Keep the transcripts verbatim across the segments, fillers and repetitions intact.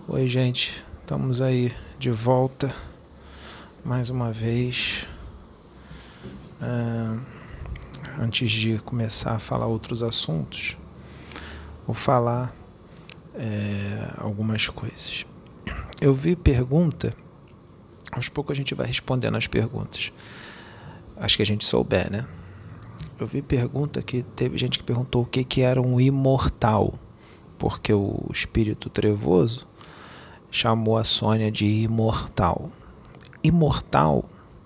Oi, gente, estamos aí de volta mais uma vez. É, antes de começar a falar outros assuntos, vou falar é, algumas coisas. Eu vi pergunta, aos poucos a gente vai respondendo as perguntas. Acho que a gente souber, né? Eu vi pergunta que teve gente que perguntou o que, que era um imortal, porque o espírito trevoso chamou a Sônia de imortal. Imortal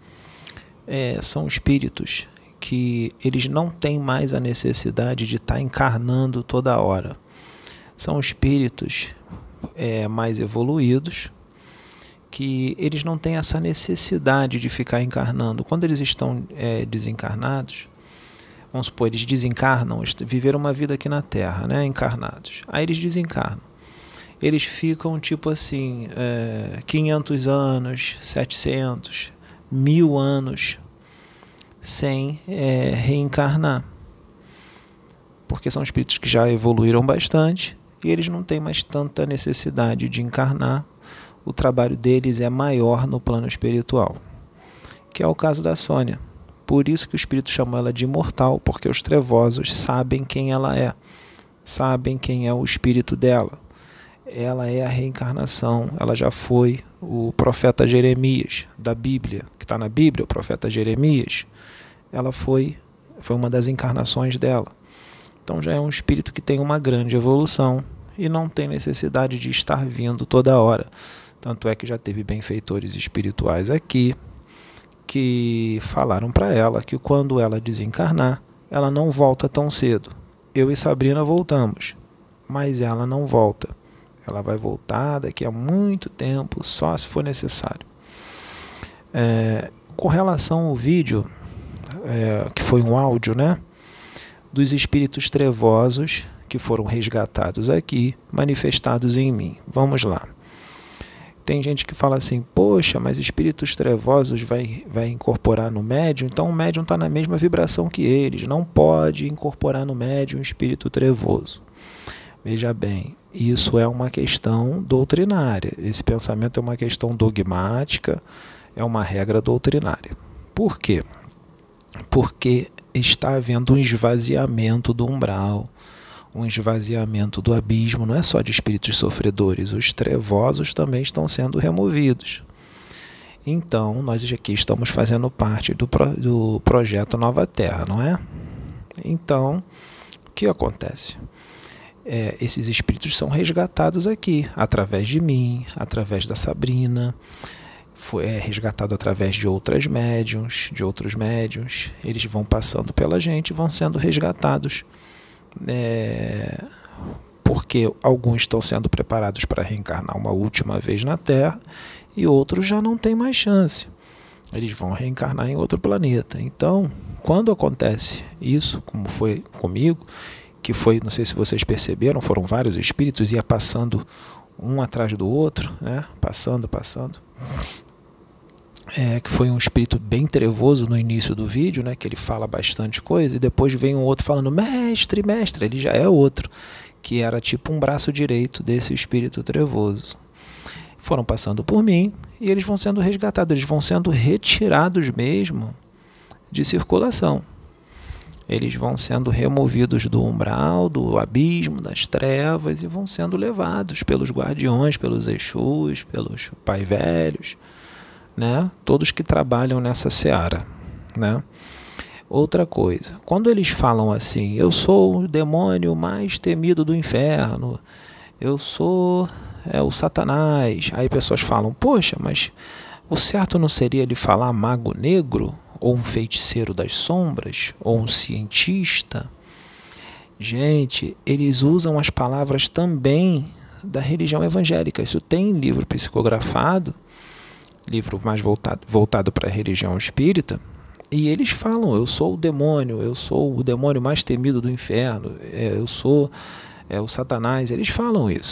é, são espíritos que eles não têm mais a necessidade de estar encarnando toda hora. São espíritos é, mais evoluídos, que eles não têm essa necessidade de ficar encarnando. Quando eles estão é, desencarnados, vamos supor, eles desencarnam, viveram uma vida aqui na Terra, né, encarnados. Aí eles desencarnam. Eles ficam tipo assim, é, quinhentos anos, setecentos, mil anos sem é, reencarnar. Porque são espíritos que já evoluíram bastante e eles não têm mais tanta necessidade de encarnar. O trabalho deles é maior no plano espiritual, que é o caso da Sônia. Por isso que o espírito chamou ela de imortal, porque os trevosos sabem quem ela é, sabem quem é o espírito dela. Ela é a reencarnação, ela já foi o profeta Jeremias, da Bíblia, que está na Bíblia, o profeta Jeremias, ela foi, foi uma das encarnações dela. Então já é um espírito que tem uma grande evolução e não tem necessidade de estar vindo toda hora. Tanto é que já teve benfeitores espirituais aqui que falaram para ela que quando ela desencarnar, ela não volta tão cedo. Eu e Sabrina voltamos, mas ela não volta. Ela vai voltar daqui a muito tempo, só se for necessário. É, com relação ao vídeo, é, que foi um áudio, né, dos espíritos trevosos que foram resgatados aqui, manifestados em mim. Vamos lá. Tem gente que fala assim, poxa, mas espíritos trevosos vai, vai incorporar no médium, então o médium está na mesma vibração que eles, não pode incorporar no médium um espírito trevoso. Veja bem, isso é uma questão doutrinária, esse pensamento é uma questão dogmática, é uma regra doutrinária. Por quê? Porque está havendo um esvaziamento do umbral, um esvaziamento do abismo, não é só de espíritos sofredores, os trevosos também estão sendo removidos. Então, nós aqui estamos fazendo parte do, pro, do projeto Nova Terra, não é? Então, o que acontece? É, esses espíritos são resgatados aqui, através de mim, através da Sabrina, foi é, resgatado através de outras médiums, de outros médiums, eles vão passando pela gente e vão sendo resgatados, é, porque alguns estão sendo preparados para reencarnar uma última vez na Terra e outros já não têm mais chance, eles vão reencarnar em outro planeta. Então, quando acontece isso, como foi comigo, que foi, não sei se vocês perceberam, foram vários espíritos, ia passando um atrás do outro, né? Passando, passando. É, que foi um espírito bem trevoso no início do vídeo, né? Que ele fala bastante coisa, e depois vem um outro falando, mestre, mestre, ele já é outro, que era tipo um braço direito desse espírito trevoso. Foram passando por mim, e eles vão sendo resgatados, eles vão sendo retirados mesmo de circulação. Eles vão sendo removidos do umbral, do abismo, das trevas e vão sendo levados pelos guardiões, pelos Exus, pelos Pai Velhos, né? Todos que trabalham nessa seara, né? Outra coisa, quando eles falam assim, eu sou o demônio mais temido do inferno, eu sou é, o Satanás, aí pessoas falam, poxa, mas o certo não seria ele falar mago negro? Ou um feiticeiro das sombras, ou um cientista? Gente, eles usam as palavras também da religião evangélica. Isso tem livro psicografado, livro mais voltado, voltado para a religião espírita, e eles falam, eu sou o demônio, eu sou o demônio mais temido do inferno, eu sou é, o Satanás, eles falam isso.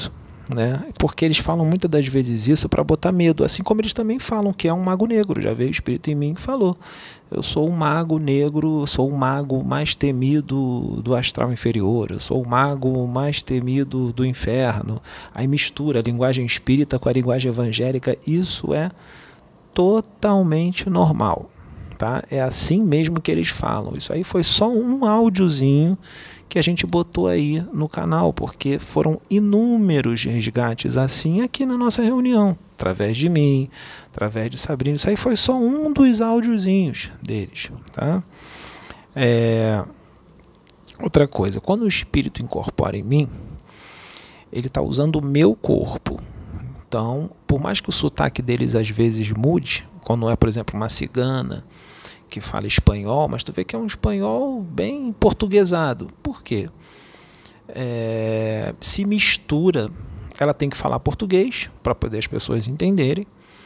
né? Porque eles falam muitas das vezes isso para botar medo, assim como eles também falam que é um mago negro. Já veio o espírito em mim que falou: eu sou um mago negro, eu sou o mago mais temido do astral inferior, eu sou o mago mais temido do inferno. Aí mistura a linguagem espírita com a linguagem evangélica. Isso é totalmente normal, tá? É assim mesmo que eles falam. Isso aí foi só um áudiozinho que a gente botou aí no canal, porque foram inúmeros resgates assim aqui na nossa reunião, através de mim, através de Sabrina. Isso aí foi só um dos áudiozinhos deles, tá? É... Outra coisa, quando o espírito incorpora em mim, ele está usando o meu corpo. Então, por mais que o sotaque deles às vezes mude, quando é, por exemplo, uma cigana que fala espanhol, mas tu vê que é um espanhol bem portuguesado. Por quê? É, se mistura, ela tem que falar português para poder as pessoas entenderem,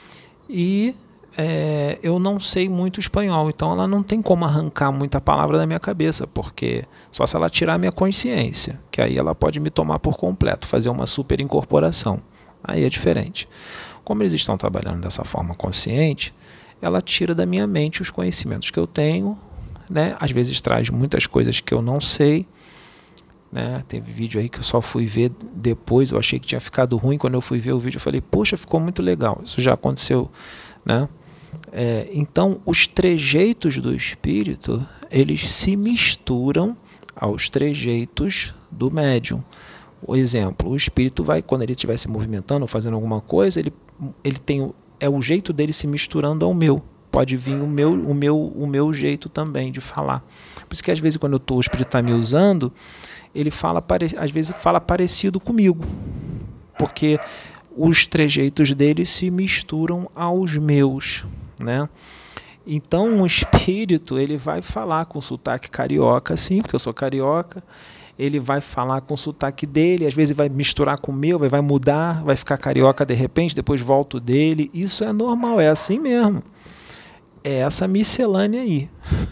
e é, eu não sei muito espanhol, então ela não tem como arrancar muita palavra da minha cabeça, porque só se ela tirar a minha consciência, que aí ela pode me tomar por completo, fazer uma super incorporação. Aí é diferente. Como eles estão trabalhando dessa forma consciente, ela tira da minha mente os conhecimentos que eu tenho, né? Às vezes traz muitas coisas que eu não sei, né? Teve vídeo aí que eu só fui ver depois, eu achei que tinha ficado ruim, quando eu fui ver o vídeo eu falei, poxa, ficou muito legal. Isso já aconteceu, né? É, então, os trejeitos do espírito, eles se misturam aos trejeitos do médium. O exemplo, o espírito vai, quando ele estiver se movimentando ou fazendo alguma coisa, ele, ele tem, é o jeito dele se misturando ao meu. Pode vir o meu, o meu, o meu jeito também de falar. Por isso que às vezes quando eu tô, o espírito está me usando, ele fala, às vezes fala parecido comigo. Porque os trejeitos dele se misturam aos meus, né? Então o espírito, ele vai falar com sotaque carioca, sim, porque eu sou carioca. Ele vai falar com o sotaque dele, às vezes vai misturar com o meu, vai mudar, vai ficar carioca de repente, depois volta o dele. Isso é normal, é assim mesmo. É essa miscelânea aí.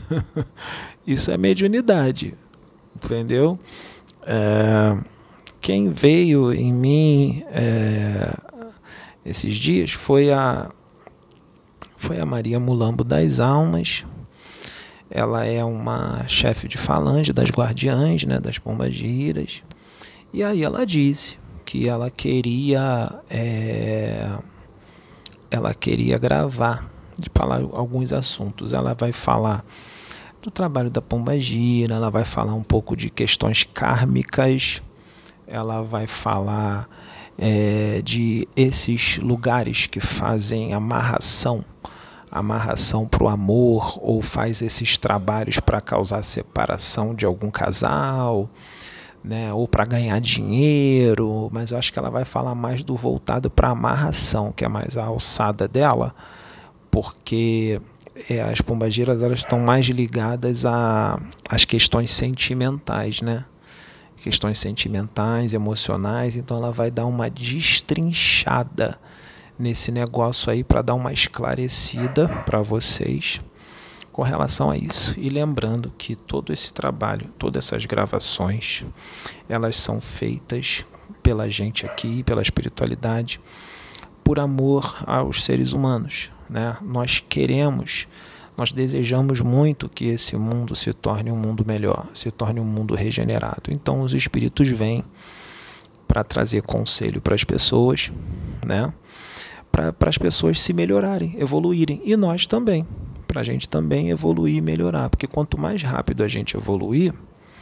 Isso é mediunidade, entendeu? É, quem veio em mim é, esses dias foi a, foi a Maria Mulambo das Almas. Ela é uma chefe de falange das guardiãs, né, das pombagiras. E aí ela disse que ela queria, é, ela queria gravar, de falar alguns assuntos. Ela vai falar do trabalho da pombagira, ela vai falar um pouco de questões kármicas, ela vai falar é, de esses lugares que fazem amarração, amarração para o amor, ou faz esses trabalhos para causar separação de algum casal, né, ou para ganhar dinheiro, mas eu acho que ela vai falar mais do voltado para amarração, que é mais a alçada dela, porque é, as pombagiras elas estão mais ligadas a, às questões sentimentais, né? Questões sentimentais, emocionais, então ela vai dar uma destrinchada nesse negócio aí para dar uma esclarecida para vocês com relação a isso. E lembrando que todo esse trabalho, todas essas gravações, elas são feitas pela gente aqui, pela espiritualidade, por amor aos seres humanos, né? Nós queremos, nós desejamos muito que esse mundo se torne um mundo melhor, se torne um mundo regenerado. Então os espíritos vêm para trazer conselho para as pessoas, né? Para as pessoas se melhorarem, evoluírem, e nós também, para a gente também evoluir e melhorar, porque quanto mais rápido a gente evoluir,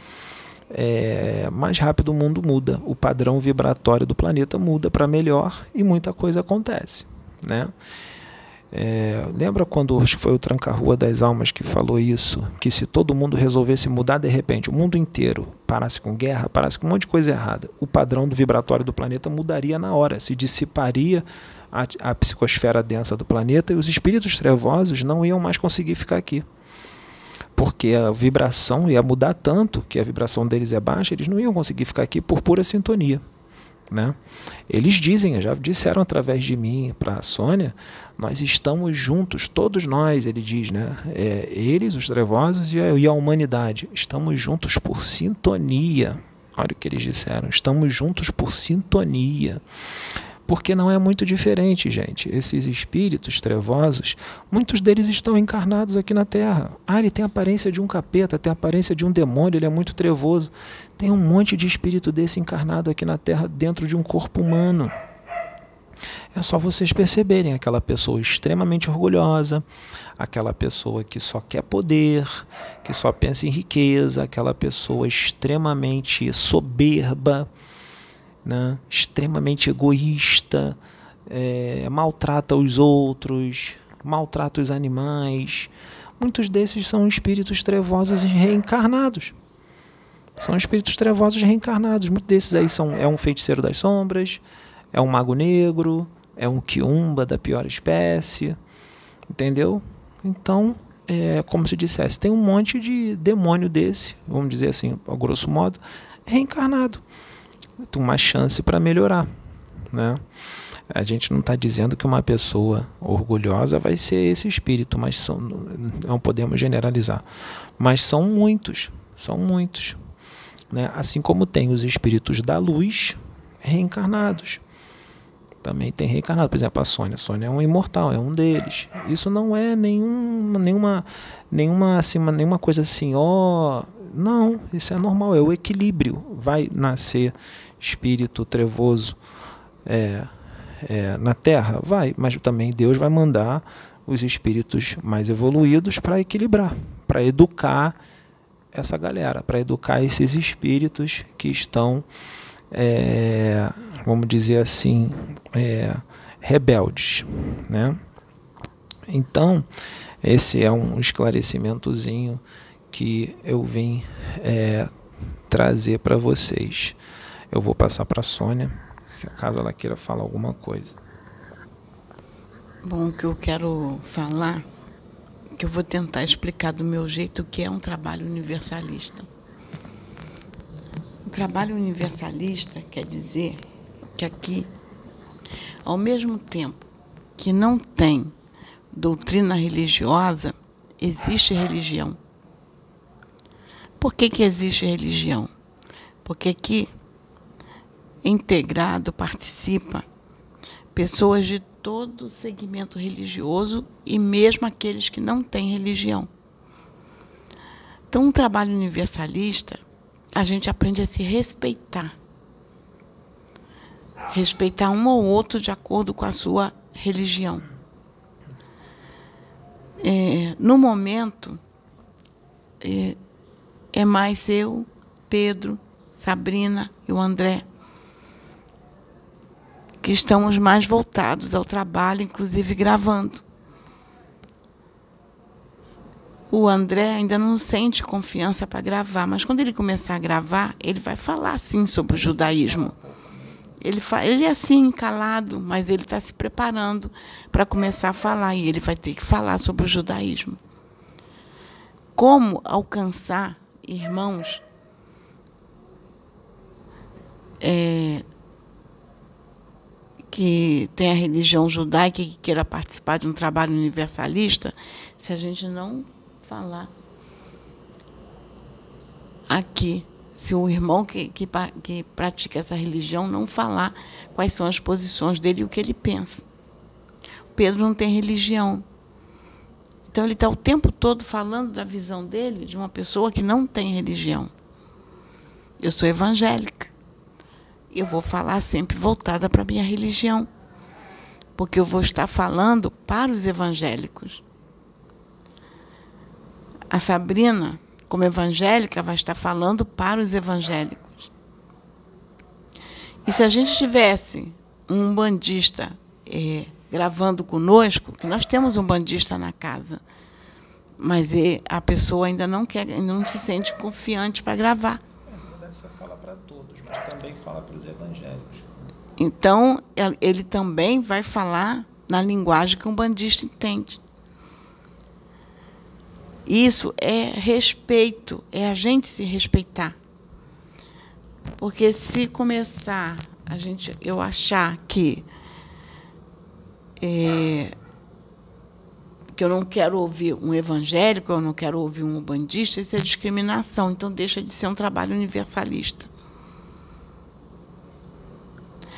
é, mais rápido o mundo muda, o padrão vibratório do planeta muda para melhor e muita coisa acontece, né? É, lembra quando, acho que foi o Tranca-Rua das Almas que falou isso, que se todo mundo resolvesse mudar de repente, o mundo inteiro parasse com guerra, parasse com um monte de coisa errada, o padrão do vibratório do planeta mudaria na hora, se dissiparia a, a psicosfera densa do planeta e os espíritos trevosos não iam mais conseguir ficar aqui, porque a vibração ia mudar tanto que a vibração deles é baixa, eles não iam conseguir ficar aqui por pura sintonia, né? Eles dizem, já disseram através de mim para a Sônia, nós estamos juntos, todos nós, ele diz, né? É, eles, os trevosos e a, e a humanidade, estamos juntos por sintonia. Olha o que eles disseram. Estamos juntos por sintonia. Porque não é muito diferente, gente. Esses espíritos trevosos, muitos deles estão encarnados aqui na Terra. Ah, ele tem a aparência de um capeta, tem a aparência de um demônio, ele é muito trevoso. Tem um monte de espírito desse encarnado aqui na Terra dentro de um corpo humano. É só vocês perceberem aquela pessoa extremamente orgulhosa, aquela pessoa que só quer poder, que só pensa em riqueza, aquela pessoa extremamente soberba, né? Extremamente egoísta, é, maltrata os outros, maltrata os animais. Muitos desses são espíritos trevosos reencarnados. São espíritos trevosos reencarnados. Muitos desses aí são, é um feiticeiro das sombras, é um mago negro, é um quiumba da pior espécie, entendeu? Então, é como se dissesse, tem um monte de demônio desse, vamos dizer assim, a grosso modo, reencarnado. Tem uma chance para melhorar, né? A gente não está dizendo que uma pessoa orgulhosa vai ser esse espírito, mas são, não podemos generalizar. Mas são muitos, são muitos, né? Assim como tem os espíritos da luz reencarnados. Também tem reencarnado, por exemplo, a Sônia. A Sônia é um imortal, é um deles. Isso não é nenhum, nenhuma, nenhuma, assim, nenhuma coisa assim, ó... Não, isso é normal, é o equilíbrio. Vai nascer espírito trevoso é, é, na Terra? Vai, mas também Deus vai mandar os espíritos mais evoluídos para equilibrar, para educar essa galera, para educar esses espíritos que estão, é, vamos dizer assim, é, rebeldes, né? Então, esse é um esclarecimentozinho que eu vim é, trazer para vocês. Eu vou passar para a Sônia, se caso ela queira falar alguma coisa. Bom, o que eu quero falar, que eu vou tentar explicar do meu jeito, o que é um trabalho universalista. O trabalho universalista quer dizer que aqui, ao mesmo tempo que não tem doutrina religiosa, existe religião. Por que que existe religião? Porque aqui, integrado, participa pessoas de todo segmento religioso e mesmo aqueles que não têm religião. Então, um trabalho universalista, a gente aprende a se respeitar. Respeitar um ou outro de acordo com a sua religião. É, no momento, é, é mais eu, Pedro, Sabrina e o André, que estamos mais voltados ao trabalho, inclusive gravando. O André ainda não sente confiança para gravar, mas quando ele começar a gravar, ele vai falar sim sobre o judaísmo. Ele, fa ele é assim, calado, mas ele está se preparando para começar a falar, e ele vai ter que falar sobre o judaísmo. Como alcançar irmãos é, que tem a religião judaica e que queira participar de um trabalho universalista, se a gente não falar aqui, se o irmão que, que, que pratica essa religião não falar quais são as posições dele e o que ele pensa. Pedro não tem religião. Então, ele está o tempo todo falando da visão dele de uma pessoa que não tem religião. Eu sou evangélica. Eu vou falar sempre voltada para a minha religião, porque eu vou estar falando para os evangélicos. A Sabrina, como evangélica, vai estar falando para os evangélicos. E se a gente tivesse um bandista é, gravando conosco, que nós temos um bandista na casa, mas é, a pessoa ainda não quer, ainda não se sente confiante para gravar. Não deve ser falar para todos, mas também fala para os evangélicos. Então, ele também vai falar na linguagem que um bandista entende. Isso é respeito, é a gente se respeitar. Porque se começar a gente, eu achar que, é, que eu não quero ouvir um evangélico, eu não quero ouvir um bandista, isso é discriminação. Então, deixa de ser um trabalho universalista.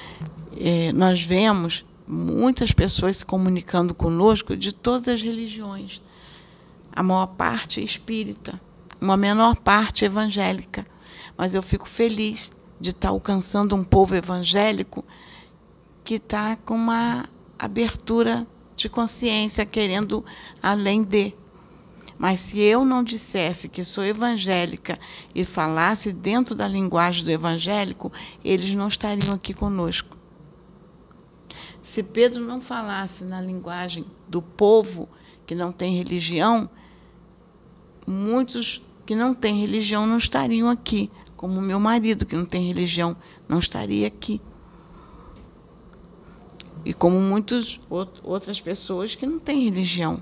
é, nós vemos muitas pessoas se comunicando conosco de todas as religiões. A maior parte é espírita, uma menor parte evangélica. Mas eu fico feliz de estar alcançando um povo evangélico que está com uma abertura de consciência, querendo além de. Mas se eu não dissesse que sou evangélica e falasse dentro da linguagem do evangélico, eles não estariam aqui conosco. Se Pedro não falasse na linguagem do povo que não tem religião, muitos que não têm religião não estariam aqui, como meu marido, que não tem religião, não estaria aqui. E como muitas outras pessoas que não têm religião.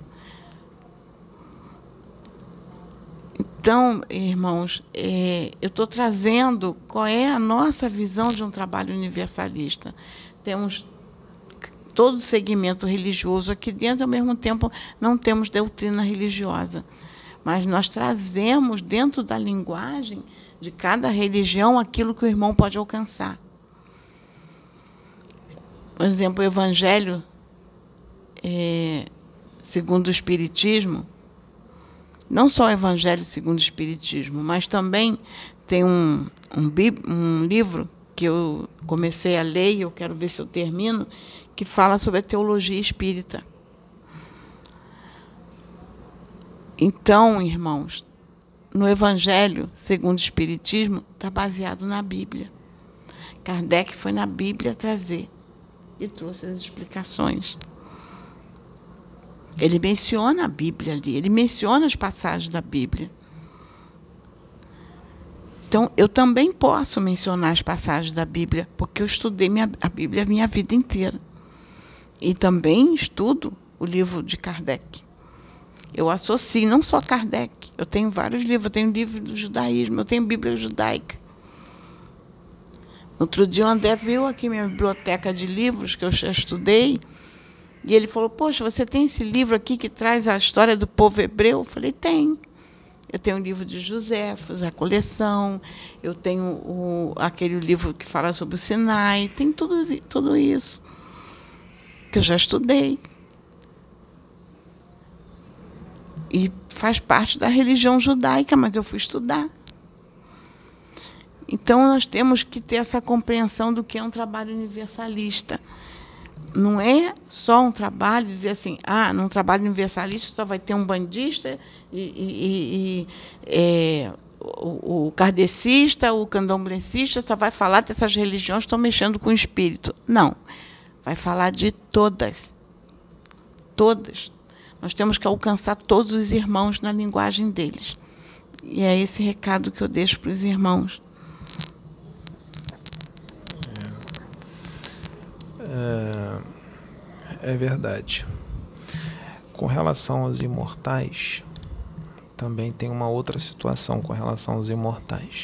Então, irmãos, é, eu estou trazendo qual é a nossa visão de um trabalho universalista. Temos todo o segmento religioso aqui dentro, ao mesmo tempo não temos doutrina religiosa. Mas nós trazemos dentro da linguagem de cada religião aquilo que o irmão pode alcançar. Por exemplo, o Evangelho, é, segundo o Espiritismo, não só o Evangelho segundo o Espiritismo, mas também tem um, um, um livro que eu comecei a ler, e eu quero ver se eu termino, que fala sobre a teologia espírita. Então, irmãos, no Evangelho segundo o Espiritismo está baseado na Bíblia. Kardec foi na Bíblia trazer e trouxe as explicações. Ele menciona a Bíblia ali, ele menciona as passagens da Bíblia. Então, eu também posso mencionar as passagens da Bíblia, porque eu estudei minha, a Bíblia a minha vida inteira. E também estudo o livro de Kardec. Eu associo, não só Kardec, eu tenho vários livros, eu tenho livro do judaísmo, eu tenho Bíblia judaica. Outro dia o André viu aqui minha biblioteca de livros, que eu já estudei, e ele falou, poxa, você tem esse livro aqui que traz a história do povo hebreu? Eu falei, tem. Eu tenho o livro de Joséfos, a coleção, eu tenho o, aquele livro que fala sobre o Sinai, tem tudo, tudo isso, que eu já estudei. E faz parte da religião judaica, mas eu fui estudar. Então, nós temos que ter essa compreensão do que é um trabalho universalista. Não é só um trabalho, dizer assim, ah, num trabalho universalista só vai ter um bandista e, e, e é, o, o kardecista, o candomblessista só vai falar dessas religiões que estão mexendo com o espírito. Não, vai falar de todas. Todas. Nós temos que alcançar todos os irmãos na linguagem deles. E é esse recado que eu deixo para os irmãos. É, é verdade. Com relação aos imortais, também tem uma outra situação com relação aos imortais.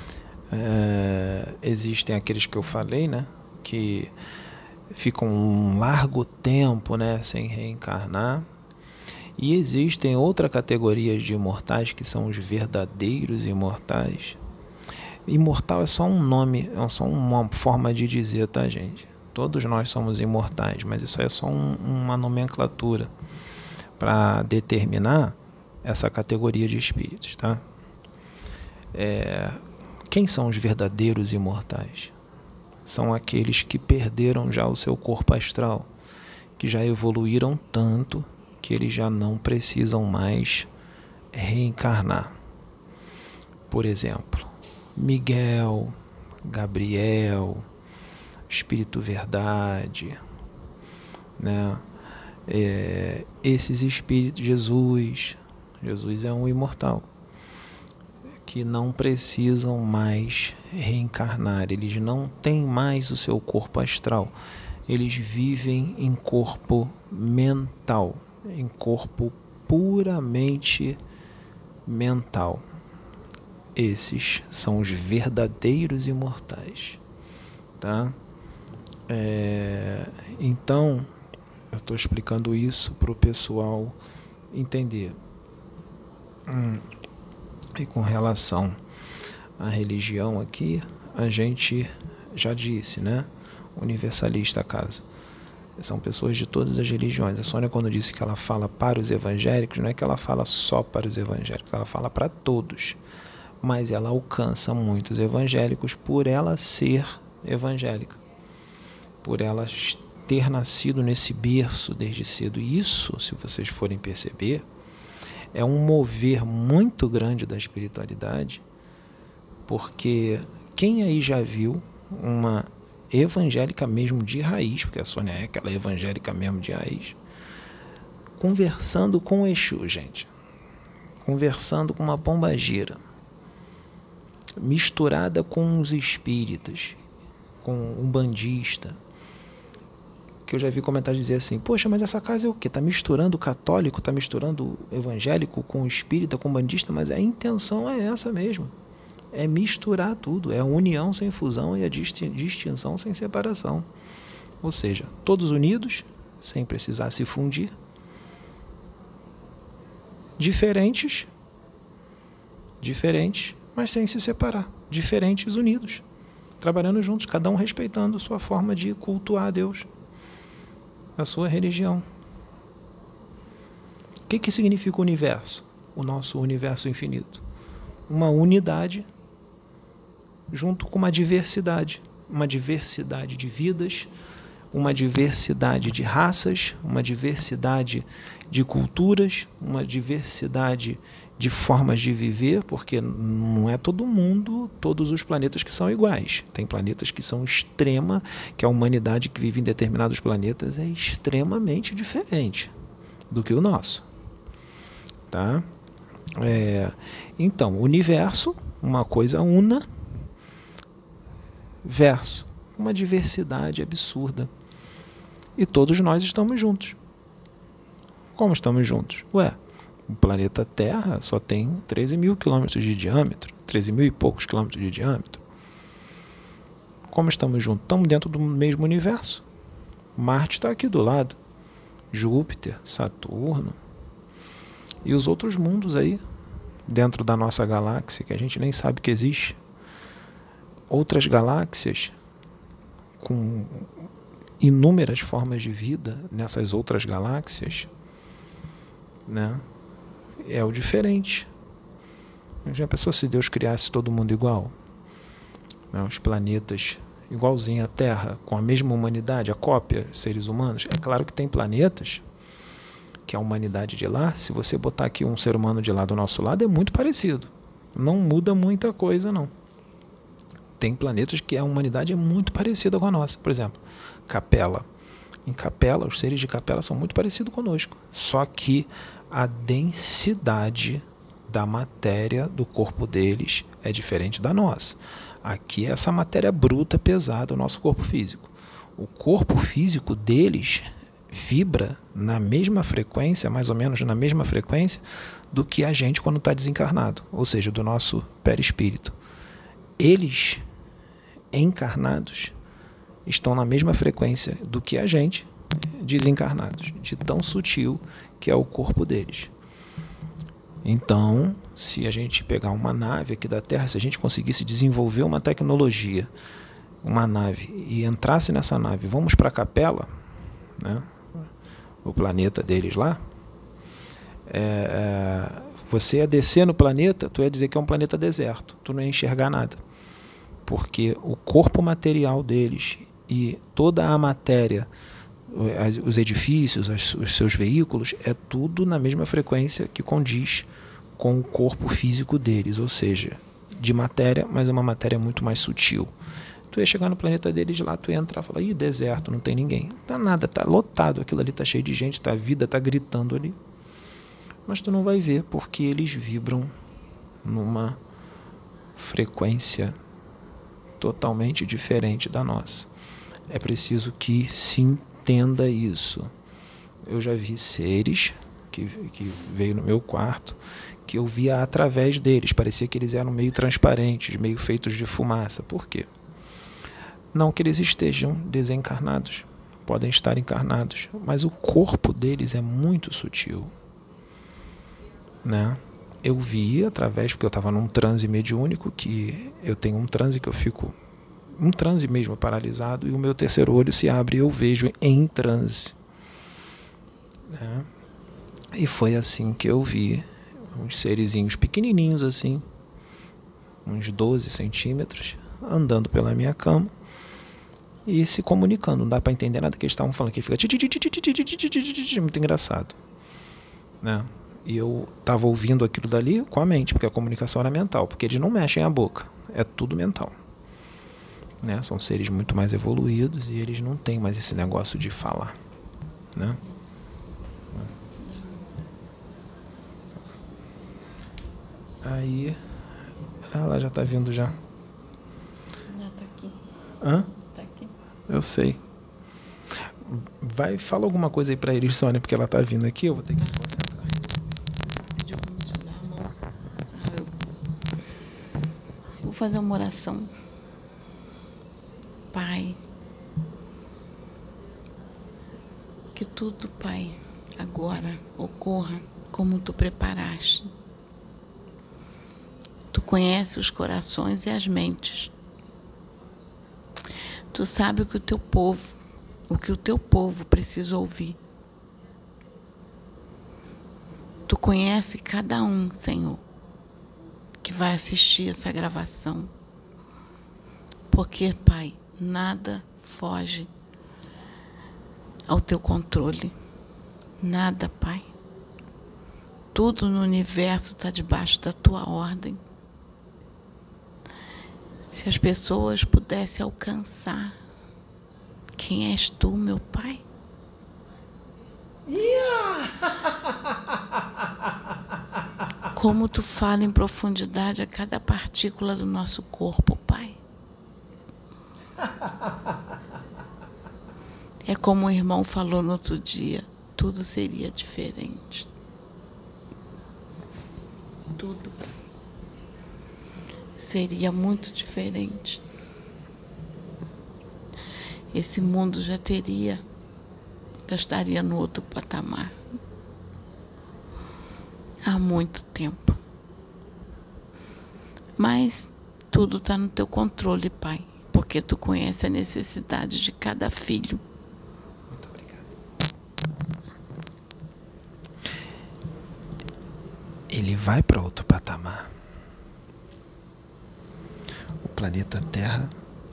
É, existem aqueles que eu falei, né, que ficam um largo tempo, né, sem reencarnar. E existem outra categoria de imortais, que são os verdadeiros imortais. Imortal é só um nome, é só uma forma de dizer, tá, gente? Todos nós somos imortais, mas isso é só um, uma nomenclatura para determinar essa categoria de espíritos, tá? É, quem são os verdadeiros imortais? São aqueles que perderam já o seu corpo astral, que já evoluíram tanto que eles já não precisam mais reencarnar. Por exemplo, Miguel, Gabriel, Espírito Verdade, né? É, esses espíritos, Jesus, Jesus é um imortal, que não precisam mais reencarnar, eles não têm mais o seu corpo astral, eles vivem em corpo mental, em corpo puramente mental. Esses são os verdadeiros imortais, tá? É, então, eu estou explicando isso para o pessoal entender. Hum, e com relação à religião aqui, a gente já disse, né? universalista a casa. São pessoas de todas as religiões. A Sônia, quando disse que ela fala para os evangélicos, não é que ela fala só para os evangélicos, ela fala para todos. Mas ela alcança muitos evangélicos por ela ser evangélica, por ela ter nascido nesse berço desde cedo. E isso, se vocês forem perceber, é um mover muito grande da espiritualidade, porque quem aí já viu uma evangélica mesmo de raiz, porque a Sônia é aquela evangélica mesmo de raiz, conversando com o Exu, gente, conversando com uma pombagira, misturada com os espíritas, com um bandista, que eu já vi comentários dizer assim, poxa, mas essa casa é o quê? Está misturando o católico, está misturando o evangélico com o espírita, com o bandista, mas a intenção é essa mesmo. É misturar tudo, é a união sem fusão e a distinção sem separação. Ou seja, todos unidos, sem precisar se fundir, diferentes, diferentes, mas sem se separar, diferentes unidos, trabalhando juntos, cada um respeitando sua forma de cultuar a Deus, a sua religião. O que que significa o universo? O nosso universo infinito. Uma unidade junto com uma diversidade, uma diversidade de vidas, uma diversidade de raças, uma diversidade de culturas, uma diversidade de formas de viver, porque não é todo mundo, todos os planetas que são iguais. Tem planetas que são extrema, que a humanidade que vive em determinados planetas é extremamente diferente do que o nosso. Tá? É, então, o universo, uma coisa una, verso, uma diversidade absurda. E todos nós estamos juntos. Como estamos juntos? Ué, o planeta Terra só tem treze mil quilômetros de diâmetro, treze mil e poucos quilômetros de diâmetro. Como estamos juntos? Estamos dentro do mesmo universo. Marte está aqui do lado. Júpiter, Saturno e os outros mundos aí, dentro da nossa galáxia, que a gente nem sabe que existe. Outras galáxias com inúmeras formas de vida nessas outras galáxias, né? É o diferente. Já pensou se Deus criasse todo mundo igual? Né? Os planetas igualzinho à Terra, com a mesma humanidade, a cópia, seres humanos. É claro que tem planetas que a humanidade de lá, se você botar aqui um ser humano de lá do nosso lado, é muito parecido. Não muda muita coisa, não. Tem planetas que a humanidade é muito parecida com a nossa. Por exemplo, Capela. Em Capela, os seres de Capela são muito parecidos conosco. Só que a densidade da matéria do corpo deles é diferente da nossa. Aqui é essa matéria bruta, pesada, o nosso corpo físico. O corpo físico deles vibra na mesma frequência, mais ou menos na mesma frequência, do que a gente quando está desencarnado. Ou seja, do nosso perispírito. Eles encarnados estão na mesma frequência do que a gente, desencarnados, de tão sutil que é o corpo deles. Então, se a gente pegar uma nave aqui da Terra, se a gente conseguisse desenvolver uma tecnologia, uma nave, e entrasse nessa nave, vamos para a Capela, né, o planeta deles lá, é, você ia descer no planeta, tu ia dizer que é um planeta deserto, tu não ia enxergar nada. Porque o corpo material deles e toda a matéria, os edifícios, os seus veículos, é tudo na mesma frequência que condiz com o corpo físico deles, ou seja, de matéria, mas é uma matéria muito mais sutil. Tu ia chegar no planeta deles lá, tu ia entrar e falar, ih, deserto, não tem ninguém. Tá nada, tá lotado, aquilo ali tá cheio de gente, tá, a vida tá gritando ali. Mas tu não vai ver, porque eles vibram numa frequência totalmente diferente da nossa. É preciso que se entenda isso. Eu já vi seres que, que veio no meu quarto, que eu via através deles, parecia que eles eram meio transparentes, meio feitos de fumaça. Por quê? Não que eles estejam desencarnados, podem estar encarnados, mas o corpo deles é muito sutil, né? Eu vi através, porque eu estava num transe mediúnico, que eu tenho um transe que eu fico um transe mesmo, paralisado, e o meu terceiro olho se abre e eu vejo em transe. Né? E foi assim que eu vi uns serizinhos pequenininhos assim, uns doze centímetros, andando pela minha cama e se comunicando. Não dá pra entender nada que eles estavam falando, que fica muito engraçado, né? E eu tava ouvindo aquilo dali com a mente, porque a comunicação era mental, porque eles não mexem a boca, é tudo mental, né? São seres muito mais evoluídos e eles não têm mais esse negócio de falar, né? Aí ela já tá vindo já. Já tá aqui. Hã? Tá aqui. Eu sei. Vai, fala alguma coisa aí pra eles, Sônia, porque ela tá vindo aqui, eu vou ter que me concentrar. Pediu pra me te dar a mão. Ah, eu... Vou fazer uma oração. Pai, que tudo, Pai, agora ocorra como tu preparaste. Tu conheces os corações e as mentes. Tu sabe o que o teu povo, o que o teu povo precisa ouvir. Tu conhece cada um, Senhor, que vai assistir essa gravação. Porque, Pai, nada foge ao teu controle. Nada, Pai. Tudo no universo está debaixo da tua ordem. Se as pessoas pudessem alcançar quem és tu, meu Pai. Como tu fala em profundidade a cada partícula do nosso corpo, Pai. É como o irmão falou no outro dia, tudo seria diferente. Tudo seria muito diferente. Esse mundo já teria, já estaria no outro patamar. Há muito tempo. Mas tudo está no teu controle, Pai, porque tu conhece a necessidade de cada filho. Muito obrigado. Ele vai para outro patamar. O planeta Terra,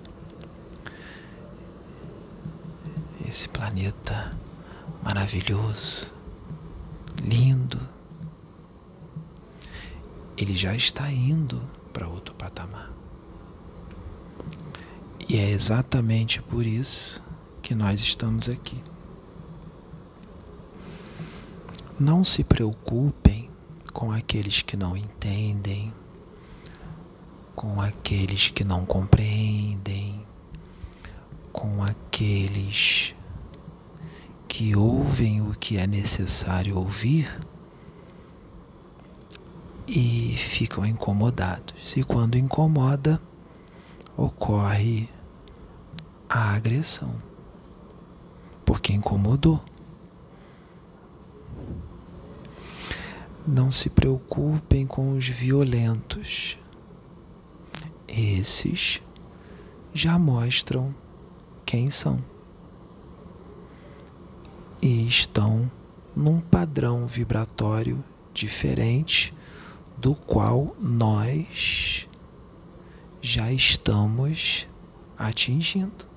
esse planeta maravilhoso, lindo, ele já está indo para outro patamar. E é exatamente por isso que nós estamos aqui. Não se preocupem com aqueles que não entendem, com aqueles que não compreendem, com aqueles que ouvem o que é necessário ouvir e ficam incomodados. E quando incomoda, ocorre a agressão, porque incomodou. Não se preocupem com os violentos. Esses já mostram quem são e estão num padrão vibratório diferente do qual nós já estamos atingindo.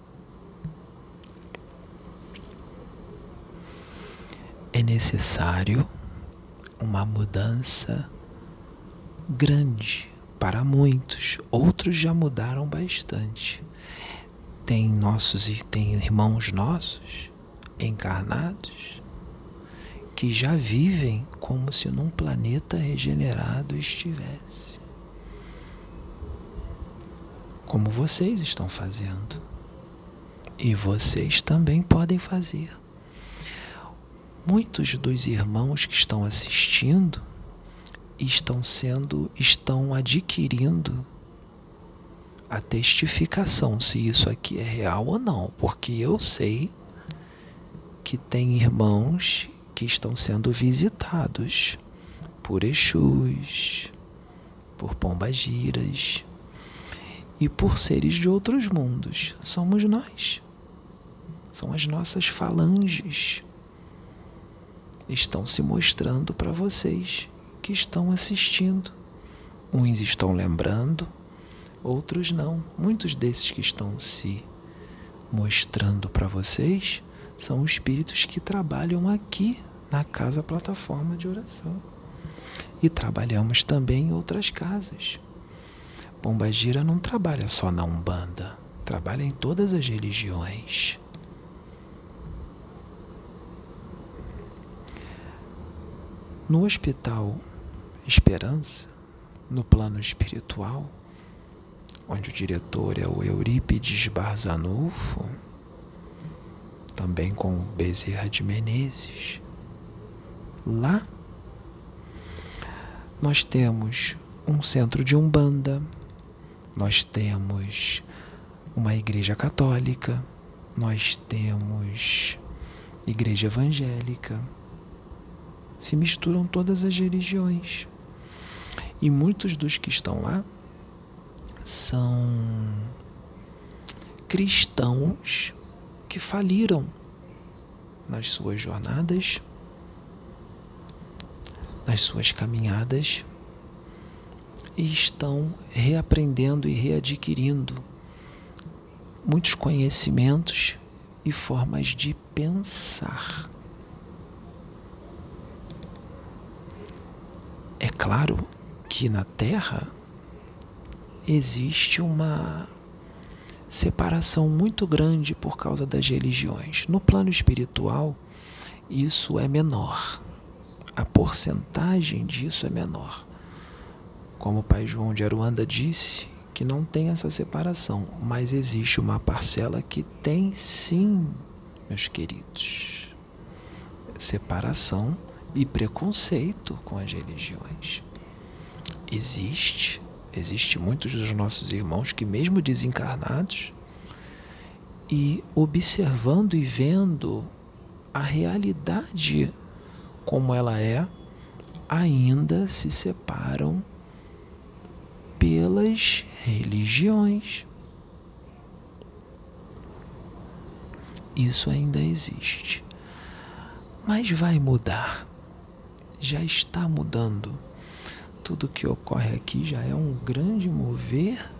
É necessário uma mudança grande para muitos. Outros já mudaram bastante. Tem nossos e tem irmãos nossos encarnados que já vivem como se num planeta regenerado estivesse. Como vocês estão fazendo. E vocês também podem fazer. Muitos dos irmãos que estão assistindo estão sendo, estão adquirindo a testificação se isso aqui é real ou não, porque eu sei que tem irmãos que estão sendo visitados por Exus, por pombagiras, E por seres de outros mundos, somos nós. São as nossas falanges. Estão se mostrando para vocês que estão assistindo. Uns estão lembrando, outros não. Muitos desses que estão se mostrando para vocês são espíritos que trabalham aqui na Casa Plataforma de Oração. E trabalhamos também em outras casas. Pombagira não trabalha só na Umbanda, trabalha em todas as religiões. No Hospital Esperança, no plano espiritual, onde o diretor é o Eurípides Barzanufo, também com Bezerra de Menezes, lá nós temos um centro de Umbanda, nós temos uma igreja católica, nós temos igreja evangélica. Se misturam todas as religiões. E muitos dos que estão lá são cristãos que faliram nas suas jornadas, nas suas caminhadas, e estão reaprendendo e readquirindo muitos conhecimentos e formas de pensar. É claro que na Terra existe uma separação muito grande por causa das religiões. No plano espiritual, isso é menor. A porcentagem disso é menor. Como o Pai João de Aruanda disse, que não tem essa separação, mas existe uma parcela que tem sim, meus queridos, separação e preconceito com as religiões. Existe, existe muitos dos nossos irmãos que mesmo desencarnados e observando e vendo a realidade como ela é, ainda se separam pelas religiões. Isso ainda existe. Mas vai mudar. Já está mudando. Tudo que ocorre aqui já é um grande mover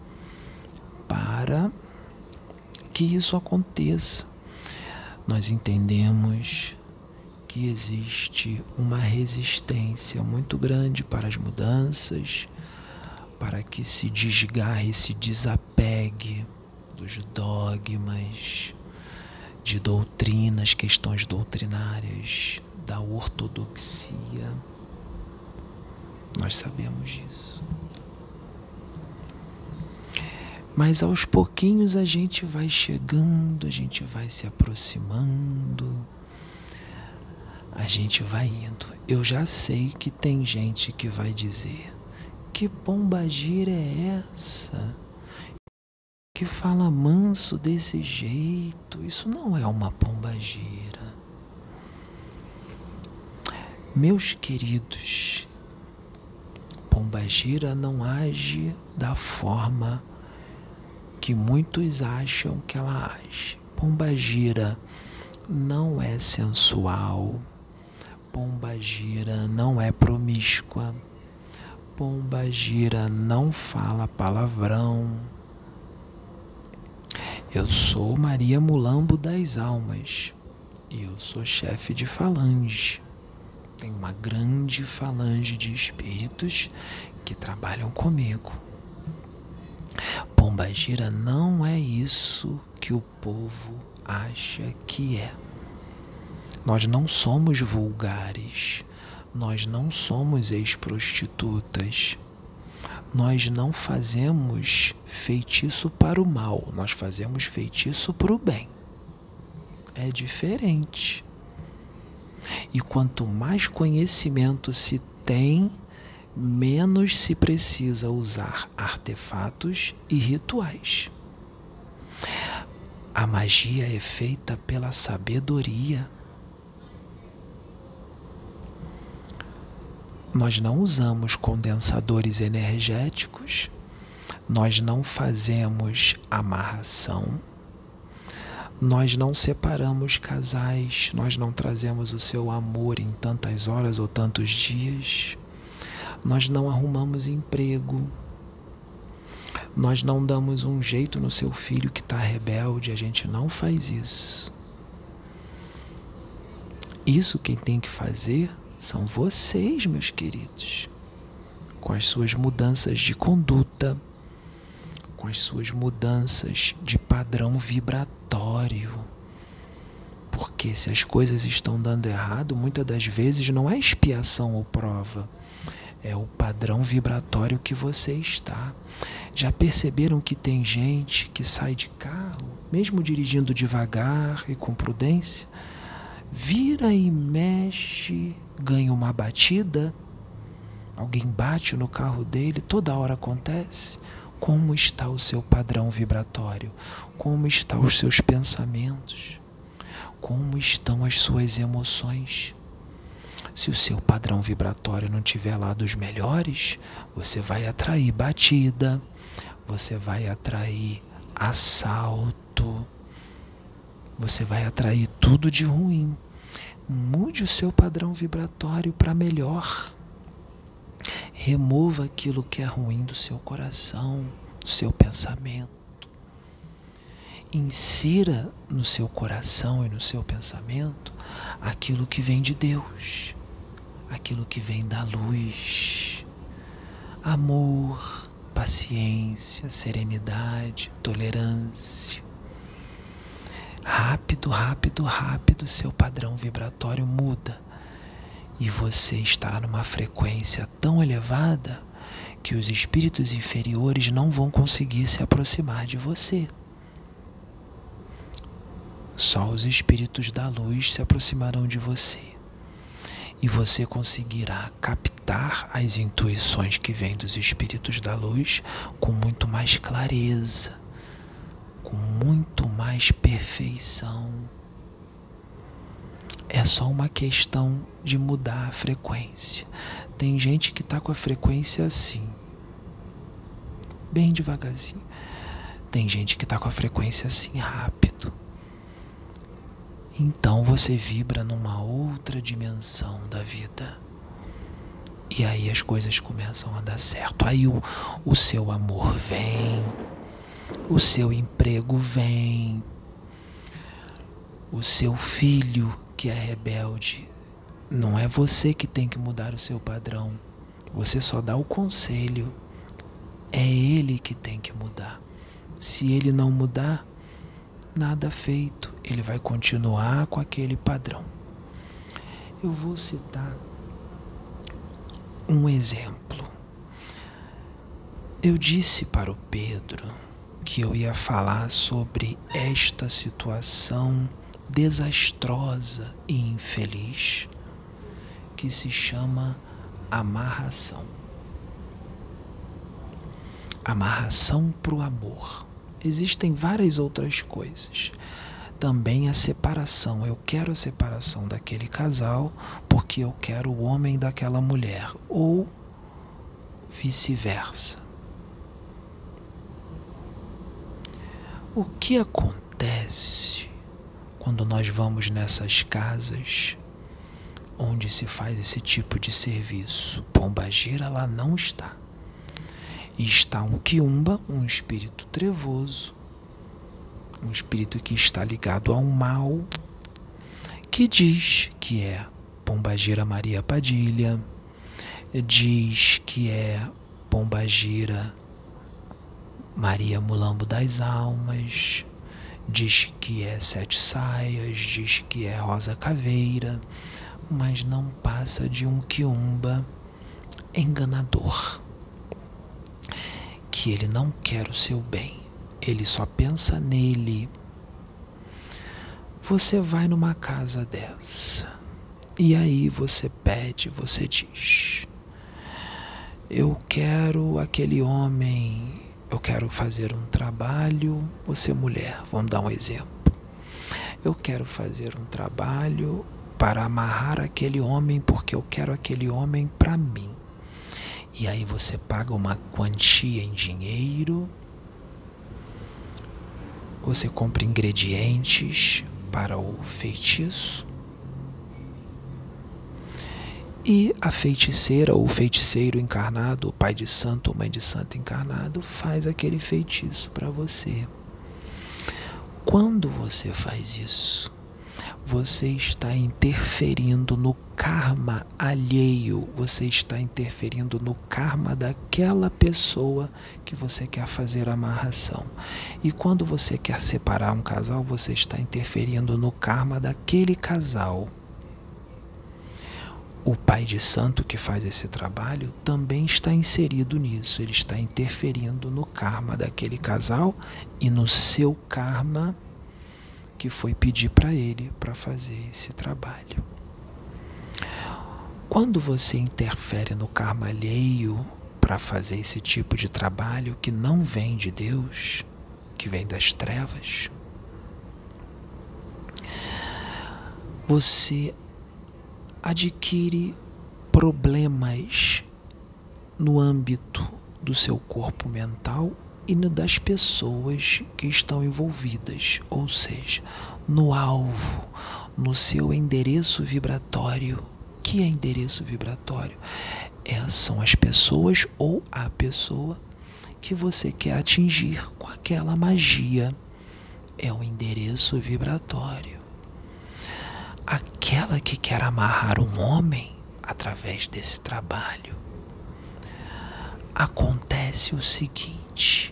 para que isso aconteça. Nós entendemos que existe uma resistência muito grande para as mudanças, para que se desgarre, se desapegue dos dogmas, de doutrinas, questões doutrinárias, da ortodoxia. Nós sabemos disso. Mas aos pouquinhos a gente vai chegando, a gente vai se aproximando, a gente vai indo. Eu já sei que tem gente que vai dizer: que pombagira é essa? Que fala manso desse jeito? Isso não é uma pombagira. Meus queridos, pombagira não age da forma que muitos acham que ela age. Pombagira não é sensual. Pombagira não é promíscua. Pombagira não fala palavrão. Eu sou Maria Mulambo das Almas e eu sou chefe de falange. Tem uma grande falange de espíritos que trabalham comigo. Pombagira não é isso que o povo acha que é. Nós não somos vulgares. Nós não somos ex-prostitutas. Nós não fazemos feitiço para o mal. Nós fazemos feitiço para o bem. É diferente. E quanto mais conhecimento se tem, menos se precisa usar artefatos e rituais. A magia é feita pela sabedoria. Nós não usamos condensadores energéticos, Nós não fazemos amarração, nós não separamos casais, nós não trazemos o seu amor em tantas horas ou tantos dias, nós não arrumamos emprego, nós não damos um jeito no seu filho que está rebelde, a gente não faz isso. Isso quem tem que fazer são vocês, meus queridos, com as suas mudanças de conduta, com as suas mudanças de padrão vibratório. Porque se as coisas estão dando errado, muitas das vezes não é expiação ou prova, é o padrão vibratório que você está. Já perceberam que tem gente que sai de carro, mesmo dirigindo devagar e com prudência, vira e mexe, ganha uma batida, alguém bate no carro dele, toda hora acontece? Como está o seu padrão vibratório? Como estão os seus pensamentos? Como estão as suas emoções? Se o seu padrão vibratório não estiver lá dos melhores, você vai atrair batida, você vai atrair assalto, você vai atrair tudo de ruim. Mude o seu padrão vibratório para melhor. Remova aquilo que é ruim do seu coração, do seu pensamento. Insira no seu coração e no seu pensamento aquilo que vem de Deus, aquilo que vem da luz. Amor, paciência, serenidade, tolerância. Rápido, rápido, rápido, seu padrão vibratório muda. E você estará numa frequência tão elevada que os espíritos inferiores não vão conseguir se aproximar de você. Só os espíritos da luz se aproximarão de você. E você conseguirá captar as intuições que vêm dos espíritos da luz com muito mais clareza, com muito mais perfeição. É só uma questão de mudar a frequência. Tem gente que está com a frequência assim, bem devagarzinho. Tem gente que está com a frequência assim, rápido. Então você vibra numa outra dimensão da vida. E aí as coisas começam a dar certo. Aí o, o seu amor vem, o seu emprego vem, o seu filho que é rebelde. Não é você que tem que mudar o seu padrão. Você só dá o conselho. É ele que tem que mudar. Se ele não mudar, nada feito. Ele vai continuar com aquele padrão. Eu vou citar um exemplo. Eu disse para o Pedro que eu ia falar sobre esta situação desastrosa e infeliz que se chama amarração. Amarração para o amor. Existem várias outras coisas. Também a separação. Eu quero a separação daquele casal porque eu quero o homem daquela mulher. Ou vice-versa. O que acontece quando nós vamos nessas casas onde se faz esse tipo de serviço? Pombagira lá não está. E está um quiumba, um espírito trevoso, um espírito que está ligado ao mal, que diz que é Pombagira Maria Padilha, diz que é Pombagira Maria Mulambo das Almas, diz que é Sete Saias, diz que é Rosa Caveira, mas não passa de um quiumba enganador. Que ele não quer o seu bem, ele só pensa nele. Você vai numa casa dessa, e aí você pede, você diz: eu quero aquele homem, eu quero fazer um trabalho, você mulher, vamos dar um exemplo. Eu quero fazer um trabalho para amarrar aquele homem, porque eu quero aquele homem para mim. E aí você paga uma quantia em dinheiro, você compra ingredientes para o feitiço, e a feiticeira ou o feiticeiro encarnado, o pai de santo ou mãe de santo encarnado, faz aquele feitiço para você. Quando você faz isso, você está interferindo no karma alheio, você está interferindo no karma daquela pessoa que você quer fazer amarração. E quando você quer separar um casal, você está interferindo no karma daquele casal. O pai de santo que faz esse trabalho também está inserido nisso, ele está interferindo no karma daquele casal e no seu karma que foi pedir para ele para fazer esse trabalho. Quando você interfere no karma alheio para fazer esse tipo de trabalho que não vem de Deus, que vem das trevas, você adquire problemas no âmbito do seu corpo mental e no das pessoas que estão envolvidas, ou seja, no alvo, no seu endereço vibratório. Que é endereço vibratório? É, são as pessoas ou a pessoa que você quer atingir com aquela magia. É o endereço vibratório. Aquela que quer amarrar um homem através desse trabalho, acontece o seguinte: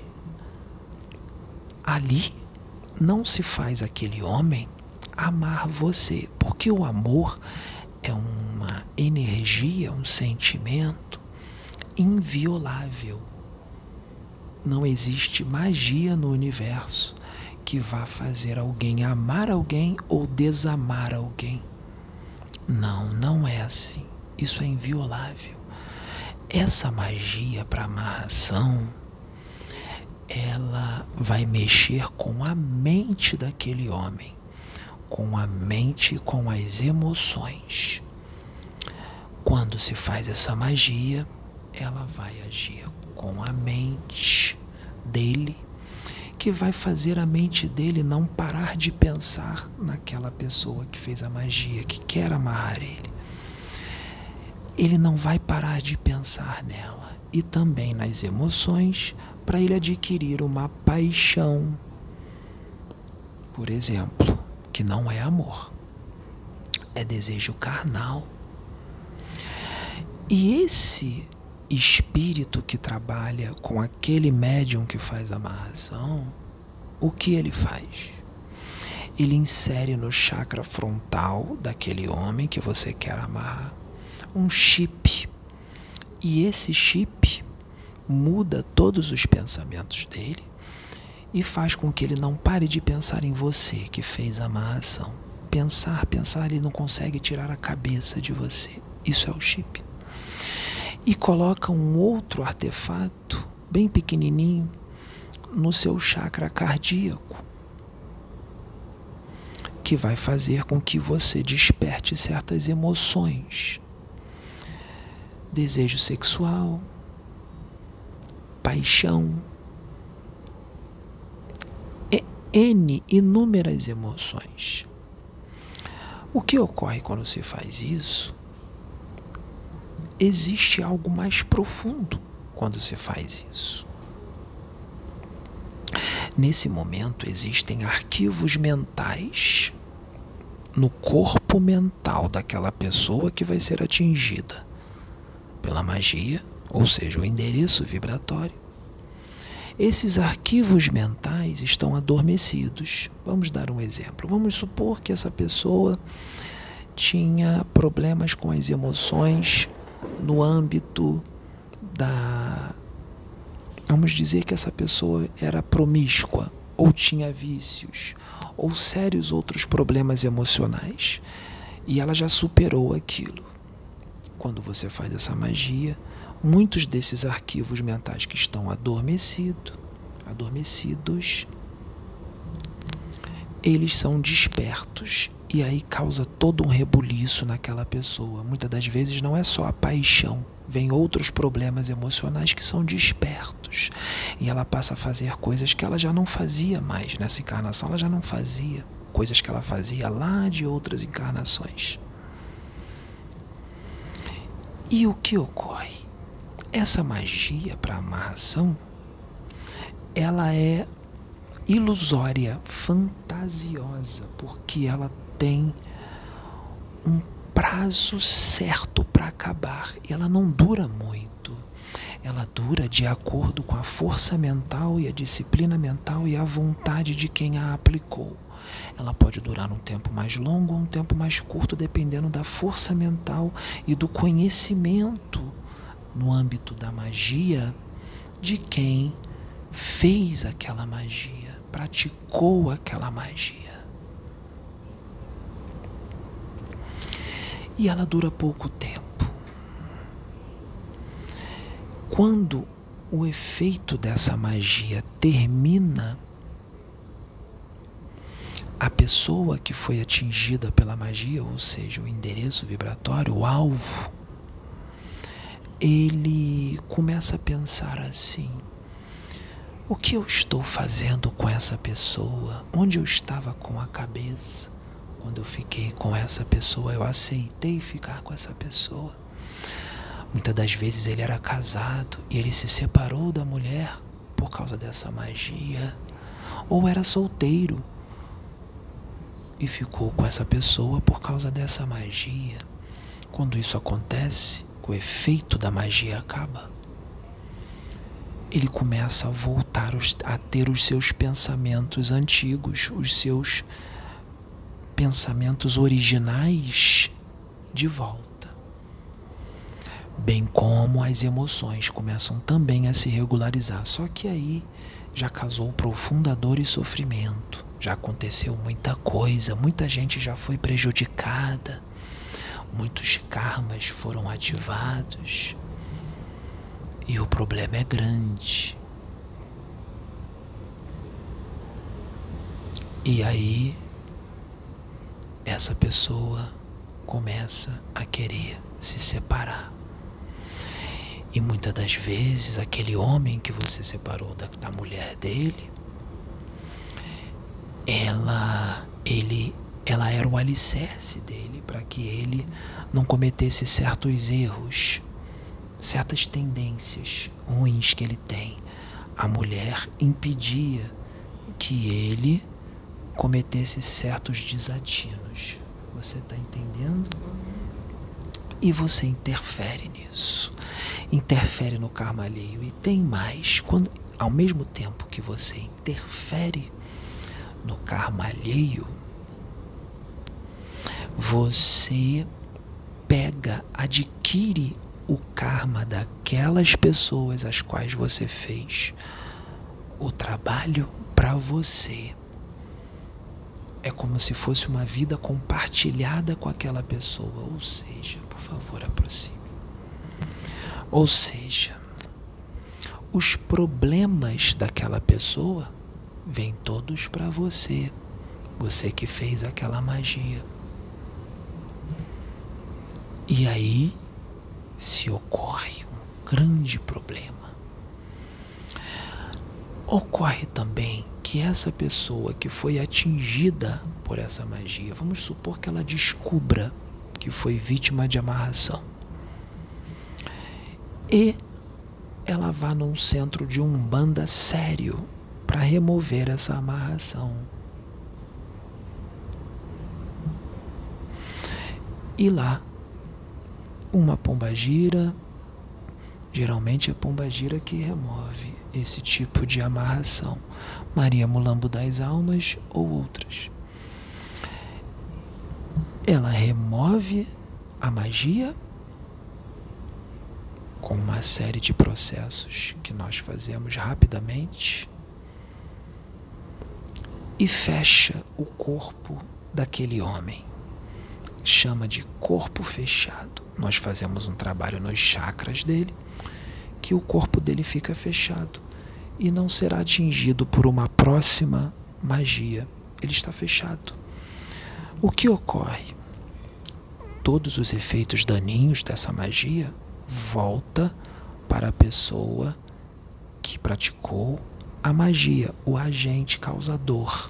ali não se faz aquele homem amar você, porque o amor é uma energia, um sentimento inviolável. Não existe magia no universo que vá fazer alguém amar alguém ou desamar alguém. Não, não é assim. Isso é inviolável. Essa magia para amarração, ela vai mexer com a mente daquele homem, com a mente e com as emoções. Quando se faz essa magia, ela vai agir com a mente dele, que vai fazer a mente dele não parar de pensar naquela pessoa que fez a magia, que quer amarrar ele. Ele não vai parar de pensar nela e também nas emoções, para ele adquirir uma paixão, por exemplo, que não é amor, é desejo carnal. E esse espírito que trabalha com aquele médium que faz a amarração, o que ele faz? Ele insere no chakra frontal daquele homem que você quer amarrar um chip. E esse chip muda todos os pensamentos dele e faz com que ele não pare de pensar em você que fez a amarração. Pensar, pensar, ele não consegue tirar a cabeça de você. Isso é o chip. E coloca um outro artefato, bem pequenininho, no seu chakra cardíaco, que vai fazer com que você desperte certas emoções. Desejo sexual, paixão, e N inúmeras emoções. O que ocorre quando se faz isso? Existe algo mais profundo quando se faz isso. Nesse momento existem arquivos mentais no corpo mental daquela pessoa que vai ser atingida pela magia, ou seja, o endereço vibratório. Esses arquivos mentais estão adormecidos. Vamos dar um exemplo. Vamos supor que essa pessoa tinha problemas com as emoções no âmbito da... Vamos dizer que essa pessoa era promíscua, ou tinha vícios, ou sérios outros problemas emocionais. E ela já superou aquilo. Quando você faz essa magia, muitos desses arquivos mentais que estão adormecidos, adormecidos, eles são despertos E aí causa todo um rebuliço naquela pessoa. Muitas das vezes não é só a paixão, vem outros problemas emocionais que são despertos. E ela passa a fazer coisas que ela já não fazia mais nessa encarnação, ela já não fazia. Coisas que ela fazia lá de outras encarnações. E o que ocorre? Essa magia para amarração, ela é ilusória, fantasiosa, porque ela tem um prazo certo para acabar e ela não dura muito. Ela dura de acordo com a força mental e a disciplina mental e a vontade de quem a aplicou. Ela pode durar um tempo mais longo ou um tempo mais curto, dependendo da força mental e do conhecimento no âmbito da magia de quem fez aquela magia, praticou aquela magia. E ela dura pouco tempo. Quando o efeito dessa magia termina, a pessoa que foi atingida pela magia, ou seja, o endereço vibratório, o alvo, ele começa a pensar assim: o que eu estou fazendo com essa pessoa? Onde eu estava com a cabeça quando eu fiquei com essa pessoa? Eu aceitei ficar com essa pessoa. Muitas das vezes ele era casado e ele se separou da mulher por causa dessa magia. Ou era solteiro e ficou com essa pessoa por causa dessa magia. Quando isso acontece, o efeito da magia acaba, ele começa a voltar a ter os seus pensamentos antigos, os seus pensamentos originais de volta. Bem como as emoções começam também a se regularizar. Só que aí já causou profunda dor e sofrimento. Já aconteceu muita coisa, muita gente já foi prejudicada, muitos karmas foram ativados e o problema é grande. E aí essa pessoa começa a querer se separar. E muitas das vezes aquele homem que você separou da, da mulher dele, ela, ele, ela era o alicerce dele para que ele não cometesse certos erros, certas tendências ruins que ele tem. A mulher impedia que ele cometesse certos desatinos. Você está entendendo? E você interfere nisso. Interfere no karma alheio. E tem mais. Quando, ao mesmo tempo que você interfere no karma alheio, você pega, adquire o karma daquelas pessoas às quais você fez o trabalho para você. É como se fosse uma vida compartilhada com aquela pessoa. Ou seja, por favor, aproxime. Ou seja, os problemas daquela pessoa vêm todos para você. Você que fez aquela magia. E aí se ocorre um grande problema. Ocorre também que essa pessoa que foi atingida por essa magia, vamos supor que ela descubra que foi vítima de amarração, e ela vá num centro de umbanda sério para remover essa amarração. E lá, uma pombagira, geralmente é a pombagira que remove esse tipo de amarração, Maria Mulambo das Almas ou outras. Ela remove a magia com uma série de processos que nós fazemos rapidamente e fecha o corpo daquele homem. Chama de corpo fechado. Nós fazemos um trabalho nos chakras dele, que o corpo dele fica fechado e não será atingido por uma próxima magia. Ele está fechado. O que ocorre? Todos os efeitos daninhos dessa magia volta para a pessoa que praticou a magia, o agente causador.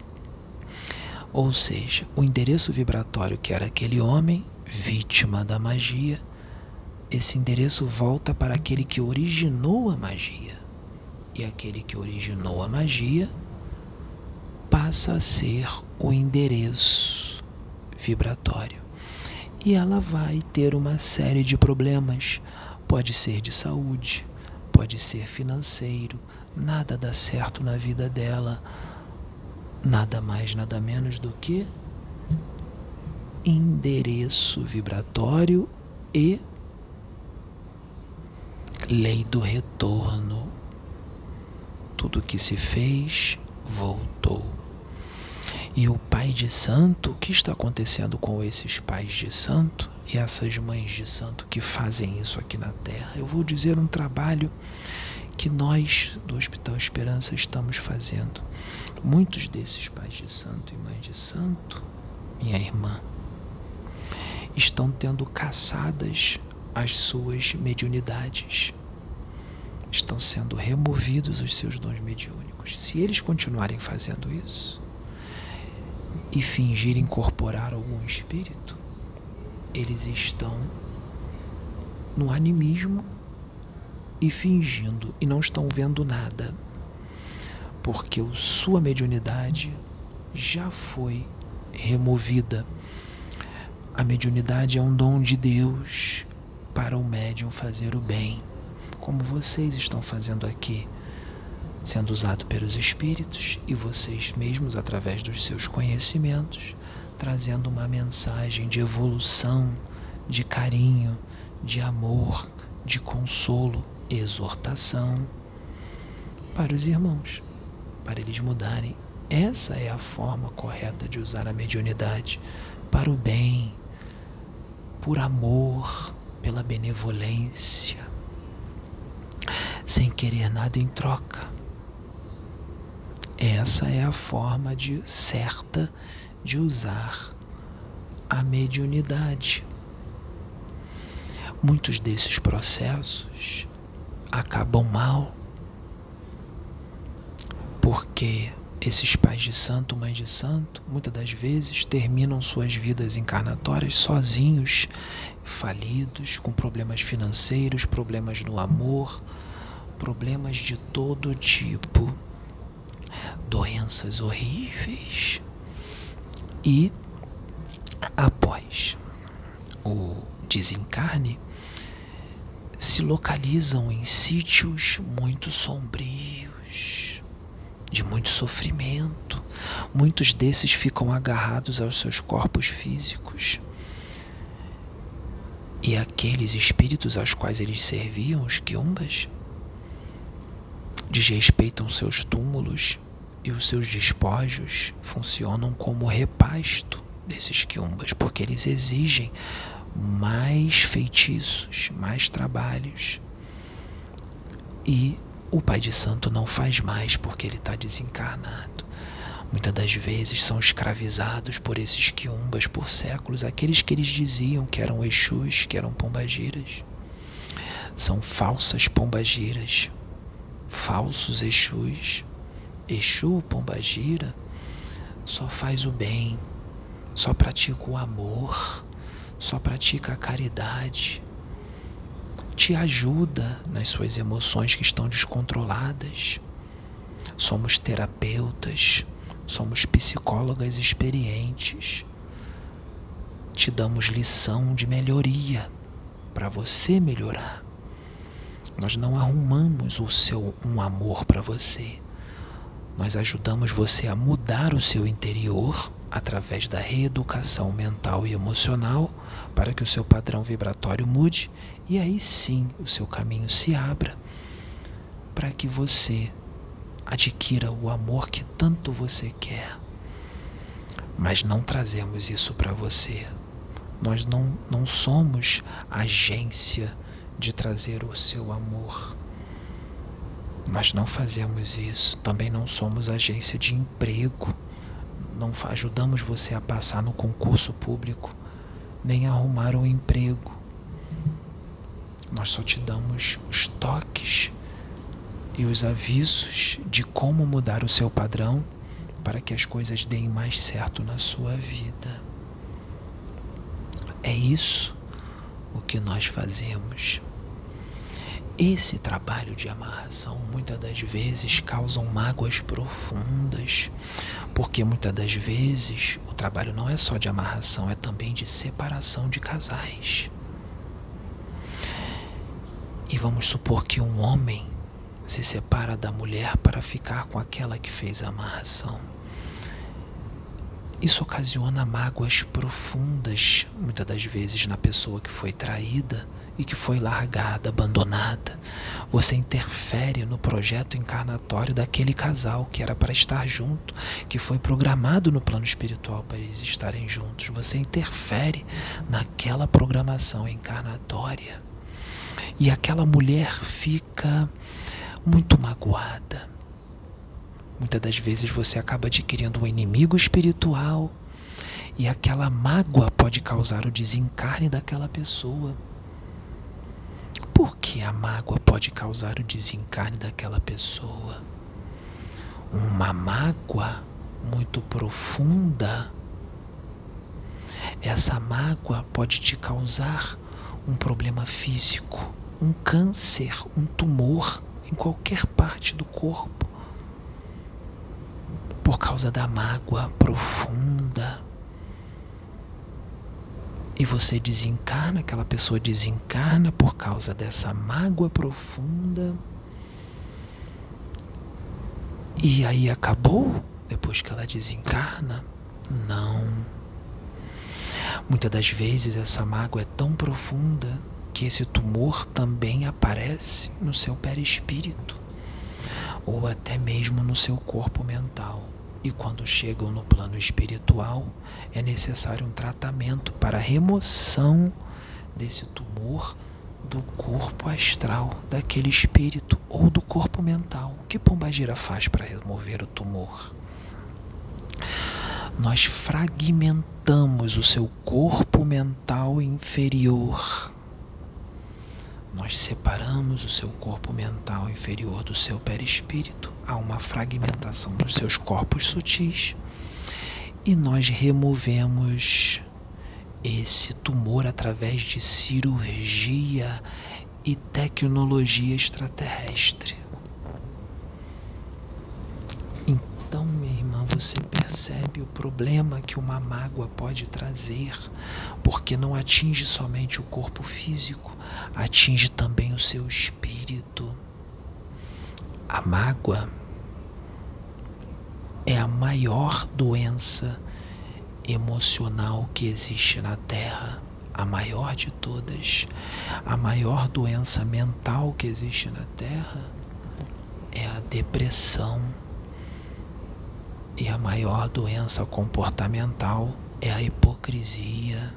Ou seja, o endereço vibratório que era aquele homem, vítima da magia, esse endereço volta para aquele que originou a magia. E aquele que originou a magia passa a ser o endereço vibratório. E ela vai ter uma série de problemas. Pode ser de saúde, pode ser financeiro, nada dá certo na vida dela. Nada mais, nada menos do que endereço vibratório e lei do retorno. Tudo que se fez, voltou. E o pai de santo, o que está acontecendo com esses pais de santo e essas mães de santo que fazem isso aqui na Terra? Eu vou dizer um trabalho que nós do Hospital Esperança estamos fazendo. Muitos desses pais de santo e mães de santo, minha irmã, estão tendo caçadas as suas mediunidades. Estão sendo removidos os seus dons mediúnicos. Se eles continuarem fazendo isso e fingir incorporar algum espírito, eles estão no animismo e fingindo, e não estão vendo nada, porque a sua mediunidade já foi removida. A mediunidade é um dom de Deus para o médium fazer o bem, como vocês estão fazendo aqui, sendo usado pelos espíritos e vocês mesmos, através dos seus conhecimentos, trazendo uma mensagem de evolução, de carinho, de amor, de consolo, exortação para os irmãos, para eles mudarem. Essa é a forma correta de usar a mediunidade, para o bem, por amor, pela benevolência, sem querer nada em troca. Essa é a forma de, certa de usar a mediunidade. Muitos desses processos acabam mal, porque esses pais de santo, mães de santo, muitas das vezes terminam suas vidas encarnatórias sozinhos, falidos, com problemas financeiros, problemas no amor, problemas de todo tipo, doenças horríveis. E após o desencarne, se localizam em sítios muito sombrios, de muito sofrimento. Muitos desses ficam agarrados aos seus corpos físicos. E aqueles espíritos aos quais eles serviam, os quiumbas, desrespeitam seus túmulos e os seus despojos funcionam como repasto desses quiumbas, porque eles exigem mais feitiços, mais trabalhos. E o pai de santo não faz mais porque ele está desencarnado. Muitas das vezes são escravizados por esses quiumbas por séculos, aqueles que eles diziam que eram exus, que eram pombagiras. São falsas pombagiras, falsos exus. Exu, pombagira, só faz o bem, só pratica o amor, só pratica a caridade, te ajuda nas suas emoções que estão descontroladas. Somos terapeutas, somos psicólogas experientes, te damos lição de melhoria para você melhorar. Nós não arrumamos o seu um amor para você. Nós ajudamos você a mudar o seu interior através da reeducação mental e emocional para que o seu padrão vibratório mude e aí sim o seu caminho se abra para que você adquira o amor que tanto você quer. Mas não trazemos isso para você. Nós não, não somos agência de trazer o seu amor. Nós não fazemos isso. Também não somos agência de emprego. não ajudamos você a passar no concurso público, nem a arrumar um emprego. Nós só te damos os toques e os avisos de como mudar o seu padrão para que as coisas deem mais certo na sua vida. É isso o que nós fazemos. Esse trabalho de amarração muitas das vezes causa mágoas profundas, porque muitas das vezes o trabalho não é só de amarração, é também de separação de casais. E vamos supor que um homem se separa da mulher para ficar com aquela que fez a amarração. Isso ocasiona mágoas profundas, muitas das vezes na pessoa que foi traída e que foi largada, abandonada. Você interfere no projeto encarnatório daquele casal que era para estar junto, que foi programado no plano espiritual para eles estarem juntos. Você interfere naquela programação encarnatória. E aquela mulher fica muito magoada. Muitas das vezes você acaba adquirindo um inimigo espiritual e aquela mágoa pode causar o desencarne daquela pessoa. Por que a mágoa pode causar o desencarne daquela pessoa? Uma mágoa muito profunda. Essa mágoa pode te causar um problema físico, um câncer, um tumor em qualquer parte do corpo. Por causa da mágoa profunda. E você desencarna, aquela pessoa desencarna por causa dessa mágoa profunda. E aí acabou depois que ela desencarna? Não. Muitas das vezes essa mágoa é tão profunda que esse tumor também aparece no seu perispírito ou até mesmo no seu corpo mental. E quando chegam no plano espiritual, é necessário um tratamento para a remoção desse tumor do corpo astral, daquele espírito ou do corpo mental. O que Pombagira faz para remover o tumor? Nós fragmentamos o seu corpo mental inferior. Nós separamos o seu corpo mental inferior do seu perispírito. Há uma fragmentação dos seus corpos sutis. E nós removemos esse tumor através de cirurgia e tecnologia extraterrestre. Então, minha irmã, você percebe o problema que uma mágoa pode trazer, porque não atinge somente o corpo físico, atinge também o seu espírito. A mágoa é a maior doença emocional que existe na Terra, a maior de todas. A maior doença mental que existe na Terra é a depressão. E a maior doença comportamental é a hipocrisia.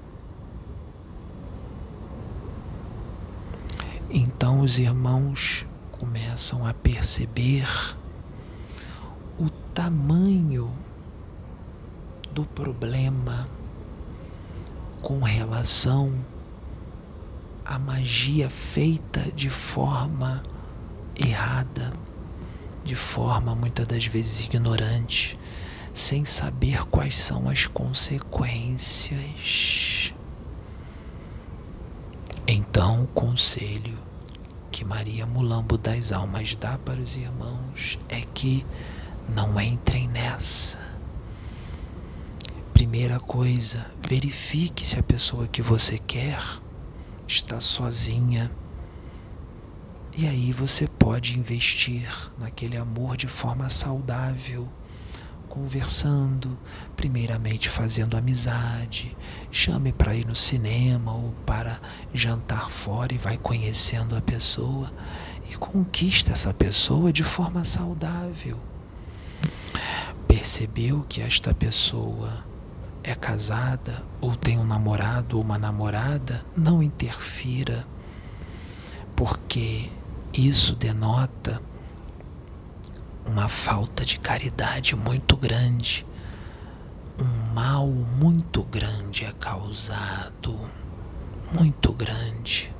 Então os irmãos começam a perceber o tamanho do problema com relação à magia feita de forma errada, de forma muitas das vezes ignorante, sem saber quais são as consequências. Então, o conselho que Maria Mulambo das Almas dá para os irmãos é que não entrem nessa. Primeira coisa, verifique se a pessoa que você quer está sozinha. E aí você pode investir naquele amor de forma saudável, conversando, primeiramente fazendo amizade, chame para ir no cinema ou para jantar fora e vai conhecendo a pessoa e conquista essa pessoa de forma saudável. Percebeu que esta pessoa é casada ou tem um namorado ou uma namorada? Não interfira, porque isso denota uma falta de caridade muito grande. mal muito grande é causado, muito grande.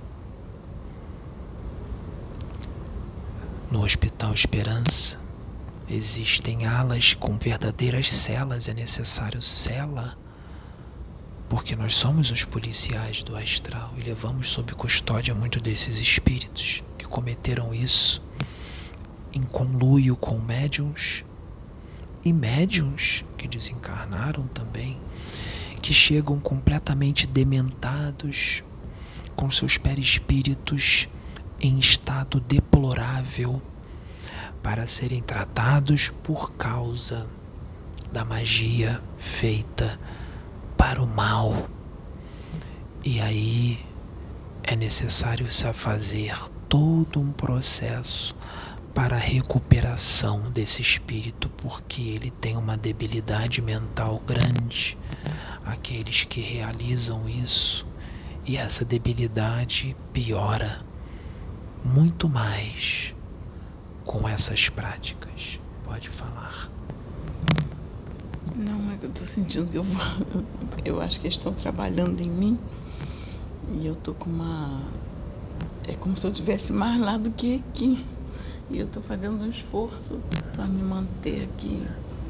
No Hospital Esperança existem alas com verdadeiras celas, é necessário cela, porque nós somos os policiais do astral e levamos sob custódia muito desses espíritos que cometeram isso em conluio com médiuns e médiuns que desencarnaram também, que chegam completamente dementados, com seus perispíritos em estado deplorável, para serem tratados por causa da magia feita para o mal. E aí é necessário se fazer todo um processo para a recuperação desse espírito, porque ele tem uma debilidade mental grande, aqueles que realizam isso, e essa debilidade piora muito mais com essas práticas. Pode falar. Não, é que eu estou sentindo que eu vou, eu acho que eles estão trabalhando em mim e eu tô com uma, é como se eu estivesse mais lá do que aqui. E eu estou fazendo um esforço para me manter aqui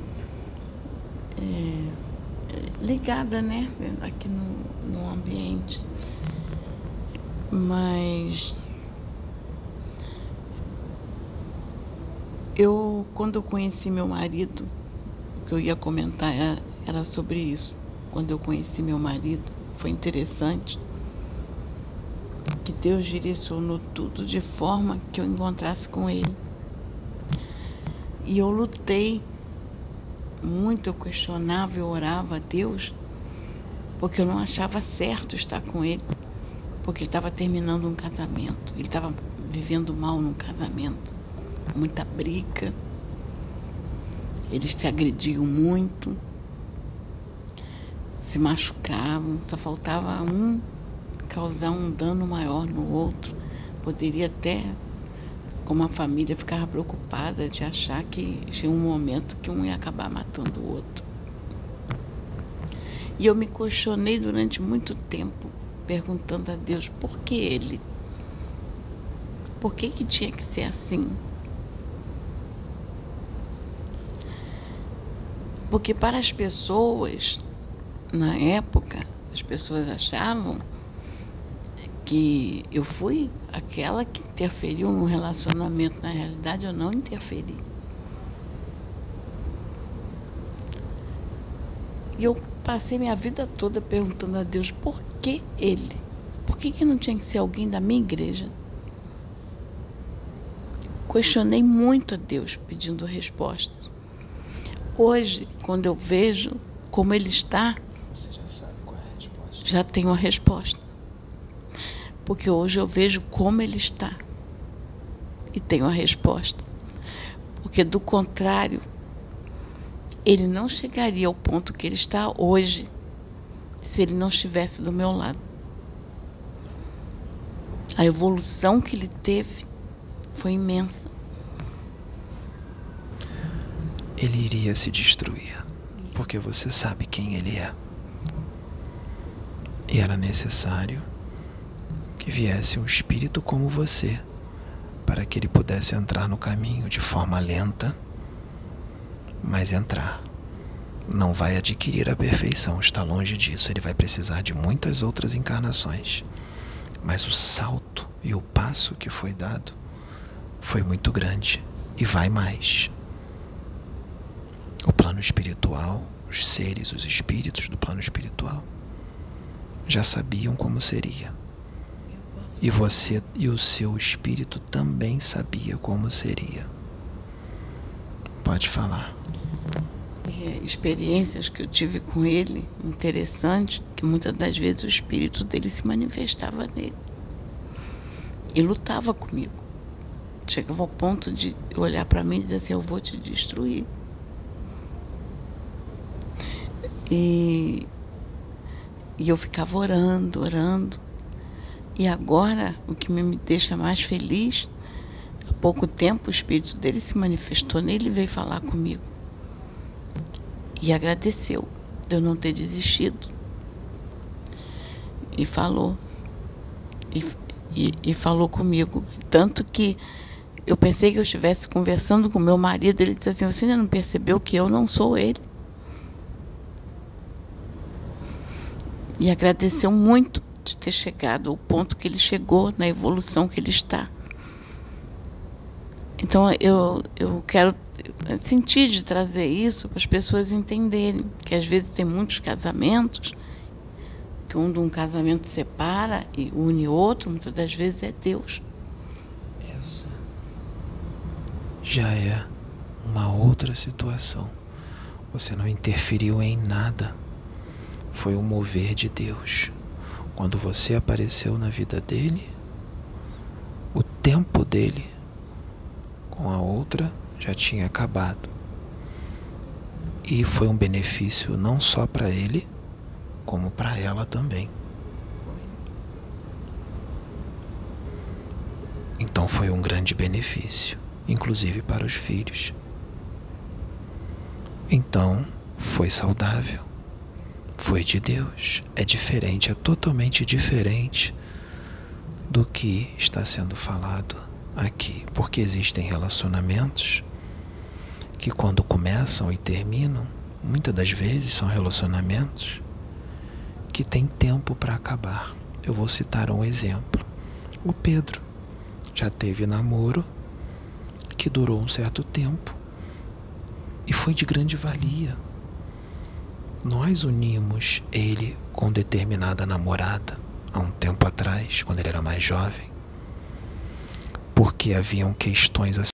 é, ligada, né? Aqui no, no ambiente. Mas eu, quando eu conheci meu marido, o que eu ia comentar era, era sobre isso. Quando eu conheci meu marido, foi interessante que Deus direcionou tudo de forma que eu encontrasse com ele. E eu lutei muito, eu questionava, eu orava a Deus, porque eu não achava certo estar com ele, porque ele estava terminando um casamento, ele estava vivendo mal num casamento, muita briga, eles se agrediam muito, se machucavam, só faltava um causar um dano maior no outro. Poderia até, como a família ficava preocupada de achar que tinha um momento que um ia acabar matando o outro. E eu me questionei durante muito tempo, perguntando a Deus, por que ele? Por que que tinha que ser assim? Porque para as pessoas, na época, as pessoas achavam que eu fui aquela que interferiu no relacionamento. Na realidade, eu não interferi. E eu passei minha vida toda perguntando a Deus, por que ele? Por que que não tinha que ser alguém da minha igreja? Questionei muito a Deus, pedindo respostas. Hoje, quando eu vejo como ele está, você já sabe qual é a resposta. Já tenho a resposta. Porque hoje eu vejo como ele está e tenho a resposta. Porque, do contrário, ele não chegaria ao ponto que ele está hoje se ele não estivesse do meu lado. A evolução que ele teve foi imensa. Ele iria se destruir, porque você sabe quem ele é. E era necessário que viesse um espírito como você, para que ele pudesse entrar no caminho de forma lenta, mas entrar. Não vai adquirir a perfeição, está longe disso. Ele vai precisar de muitas outras encarnações. Mas o salto e o passo que foi dado foi muito grande e vai mais. O plano espiritual, os seres, os espíritos do plano espiritual já sabiam como seria. E você e o seu espírito também sabia como seria. Pode falar. É, experiências que eu tive com ele, interessante, que muitas das vezes o espírito dele se manifestava nele. E lutava comigo. Chegava ao ponto de olhar para mim e dizer assim, eu vou te destruir. E, e eu ficava orando, orando. E agora, o que me deixa mais feliz, há pouco tempo o espírito dele se manifestou nele e veio falar comigo. E agradeceu. de eu não ter desistido. E falou. E, e, e falou comigo. Tanto que eu pensei que eu estivesse conversando com meu marido. Ele disse assim: você ainda não percebeu que eu não sou ele? E agradeceu muito de ter chegado ao ponto que ele chegou, na evolução que ele está. Então, eu, eu quero sentir de trazer isso para as pessoas entenderem que, às vezes, tem muitos casamentos, que um de um casamento separa e une outro, muitas das vezes é Deus. Essa já é uma outra situação. Você não interferiu em nada. Foi o mover de Deus. Quando você apareceu na vida dele, o tempo dele com a outra já tinha acabado. E foi um benefício não só para ele, como para ela também. Então foi um grande benefício, inclusive para os filhos. Então foi saudável, foi de Deus. É diferente, é totalmente diferente do que está sendo falado aqui, porque existem relacionamentos que, quando começam e terminam, muitas das vezes são relacionamentos que têm tempo para acabar. Eu vou citar um exemplo. O Pedro já teve namoro que durou um certo tempo e foi de grande valia. Nós unimos ele com determinada namorada há um tempo atrás, quando ele era mais jovem, porque haviam questões